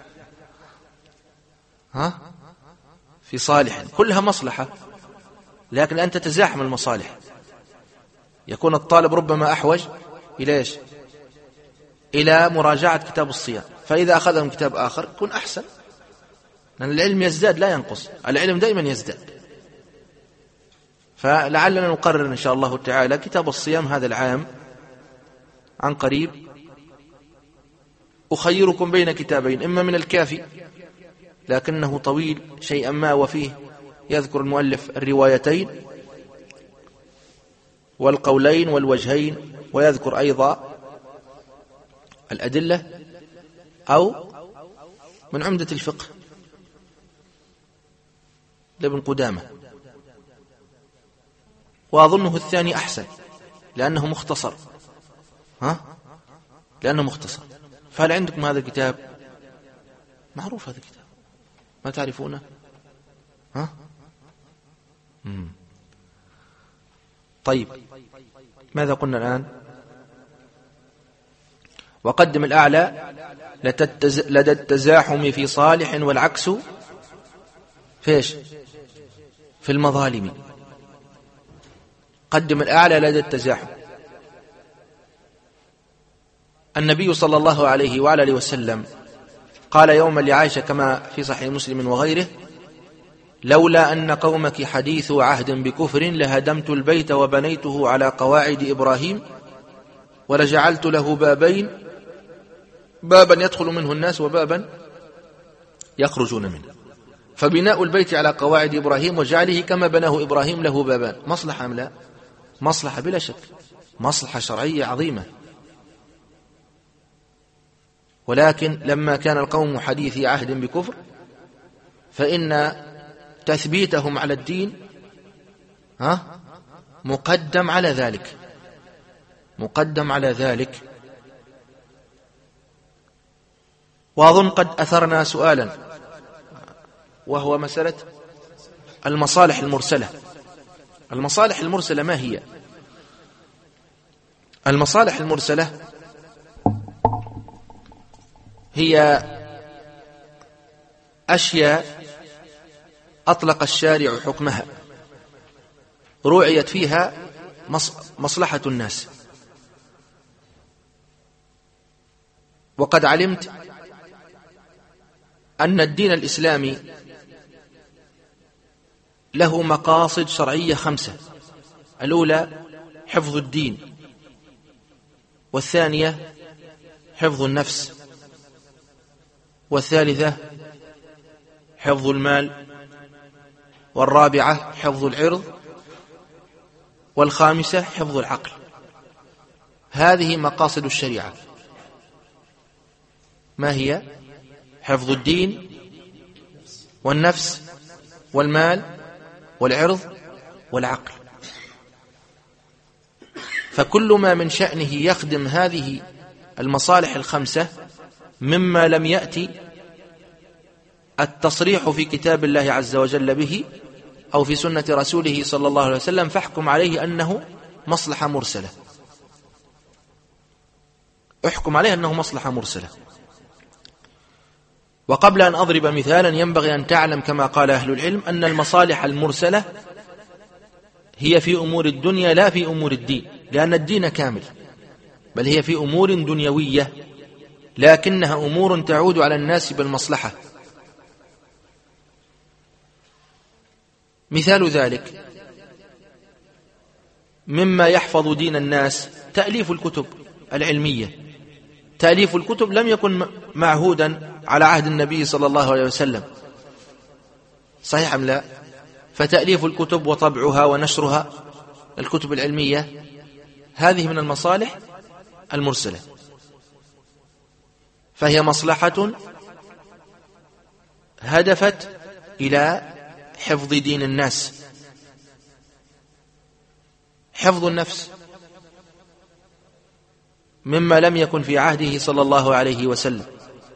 [SPEAKER 1] في صالح، كلها مصلحة، لكن أن تتزاحم المصالح، يكون الطالب ربما أحوج إلى إيش؟ إلى مراجعة كتاب الصيام، فإذا أخذ من كتاب آخر يكون أحسن، لأن العلم يزداد لا ينقص، العلم دائما يزداد. فلعلنا نقرر إن شاء الله تعالى كتاب الصيام هذا العام عن قريب. أخيركم بين كتابين، إما من الكافي لكنه طويل شيئا ما، وفيه يذكر المؤلف الروايتين والقولين والوجهين، ويذكر أيضا الأدلة، أو من عمدة الفقه لابن قدامة، وأظنه الثاني أحسن لأنه مختصر. فهل عندكم هذا الكتاب؟ معروف هذا الكتاب، ما تعرفونه؟ طيب، ماذا قلنا الآن؟ وقدم الأعلى لدى التزاحم في صالح، والعكس فيش؟ في المظالم. قدم الأعلى لدى التزاحم. النبي صلى الله عليه وعلى آله وسلم قال يوما لعائشة كما في صحيح مسلم وغيره: لولا أن قومك حديث عهد بكفر لهدمت البيت وبنيته على قواعد إبراهيم ولجعلت له بابين، بابا يدخل منه الناس وبابا يخرجون منه. فبناء البيت على قواعد إبراهيم وجعله كما بناه إبراهيم له بابان مصلحة أم لا؟ مصلحة بلا شك، مصلحة شرعية عظيمة. ولكن لما كان القوم حديثي عهد بكفر فإن تثبيتهم على الدين مقدم على ذلك. وأظن قد أثرنا سؤالا، وهو مسألة المصالح المرسلة. المصالح المرسلة ما هي؟ المصالح المرسلة هي أشياء أطلق الشارع حكمها، رعيت فيها مصلحة الناس. وقد علمت أن الدين الإسلامي له مقاصد شرعية 5: الأولى حفظ الدين، والثانية حفظ النفس، والثالثة حفظ المال، والرابعة حفظ العرض، والخامسة حفظ العقل. هذه مقاصد الشريعة. ما هي؟ حفظ الدين والنفس والمال والعرض والعقل. فكل ما من شأنه يخدم هذه المصالح الخمسة مما لم يأتي التصريح في كتاب الله عز وجل به أو في سنة رسوله صلى الله عليه وسلم، فاحكم عليه أنه مصلحة مرسلة، احكم عليه أنه مصلحة مرسلة. وقبل أن أضرب مثالا ينبغي أن تعلم كما قال أهل العلم أن المصالح المرسلة هي في أمور الدنيا لا في أمور الدين، لأن الدين كامل، بل هي في أمور دنيوية لكنها أمور تعود على الناس بالمصلحة. مثال ذلك مما يحفظ دين الناس تأليف الكتب العلمية. تأليف الكتب لم يكن معهودا على عهد النبي صلى الله عليه وسلم، صحيح أم لا؟ فتأليف الكتب وطبعها ونشرها الكتب العلمية هذه من المصالح المرسلة، فهي مصلحة هدفت إلى حفظ دين الناس، حفظ النفس مما لم يكن في عهده صلى الله عليه وسلم،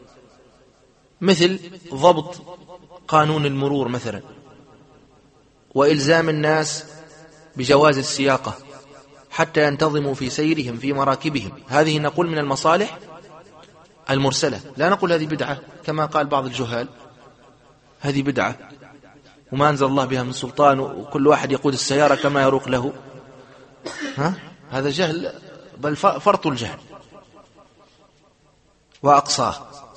[SPEAKER 1] مثل ضبط قانون المرور مثلا، وإلزام الناس بجواز السياقة حتى ينتظموا في سيرهم في مراكبهم. هذه نقول من المصالح المرسلة، لا نقول هذه بدعة كما قال بعض الجهال، هذه بدعة وما أنزل الله بها من سلطان وكل واحد يقود السيارة كما يروق له. هذا جهل، بل فرط الجهل وأقصاه،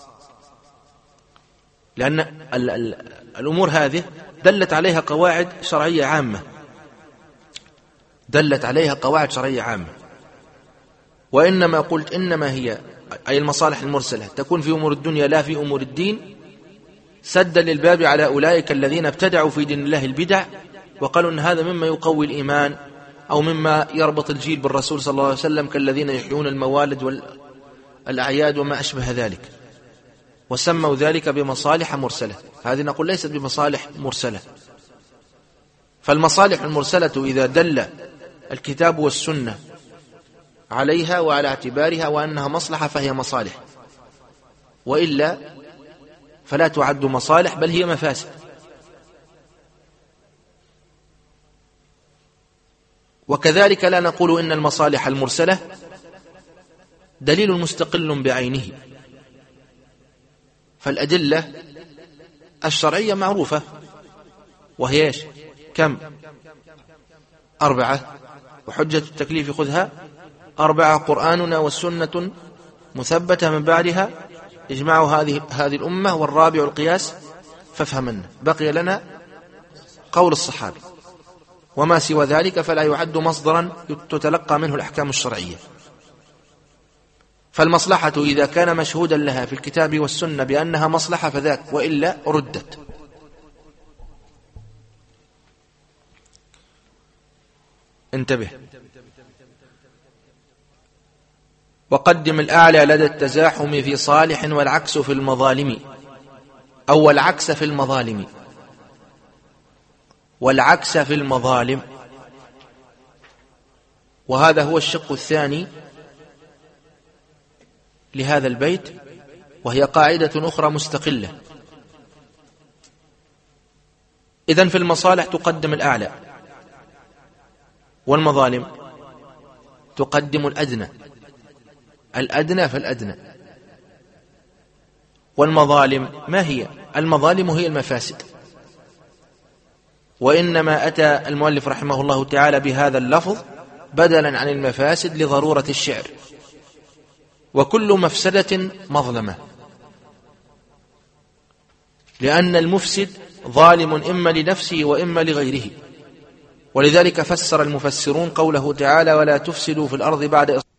[SPEAKER 1] لأن الأمور هذه دلت عليها قواعد شرعية عامة، دلت عليها قواعد شرعية عامة. وإنما قلت إنما هي أي المصالح المرسلة تكون في أمور الدنيا لا في أمور الدين، سدا للباب على أولئك الذين ابتدعوا في دين الله البدع وقالوا أن هذا مما يقوي الإيمان أو مما يربط الجيل بالرسول صلى الله عليه وسلم، كالذين يحيون الموالد والأعياد وما أشبه ذلك، وسموا ذلك بمصالح مرسلة. هذه نقول ليست بمصالح مرسلة. فالمصالح المرسلة إذا دل الكتاب والسنة عليها وعلى اعتبارها وأنها مصلحة فهي مصالح، وإلا فلا تعد مصالح بل هي مفاسد. وكذلك لا نقول إن المصالح المرسلة دليل مستقل بعينه، فالأدلة الشرعية معروفة وهي إيش؟ كم؟ 4، وحجة التكليف خذها 4، قرآننا والسنة مثبتة من بعدها إجماع هذه الأمة، والرابع القياس فافهمنا. بقي لنا قول الصحابي، وما سوى ذلك فلا يعد مصدرا تتلقى منه الأحكام الشرعية. فالمصلحة إذا كان مشهودا لها في الكتاب والسنة بأنها مصلحة فذاك، وإلا ردت. انتبه، وقدم الأعلى لدى التزاحم في صالح والعكس في المظالم، أو العكس في المظالم، والعكس في المظالم. وهذا هو الشق الثاني لهذا البيت، وهي قاعدة أخرى مستقلة. إذن في المصالح تقدم الأعلى، والمظالم تقدم الأدنى، الأدنى فالأدنى. والمظالم ما هي؟ المظالم هي المفاسد، وإنما أتى المؤلف رحمه الله تعالى بهذا اللفظ بدلا عن المفاسد لضرورة الشعر. وكل مفسدة مظلمة، لأن المفسد ظالم إما لنفسه وإما لغيره. ولذلك فسر المفسرون قوله تعالى: ولا تفسدوا في الأرض بعد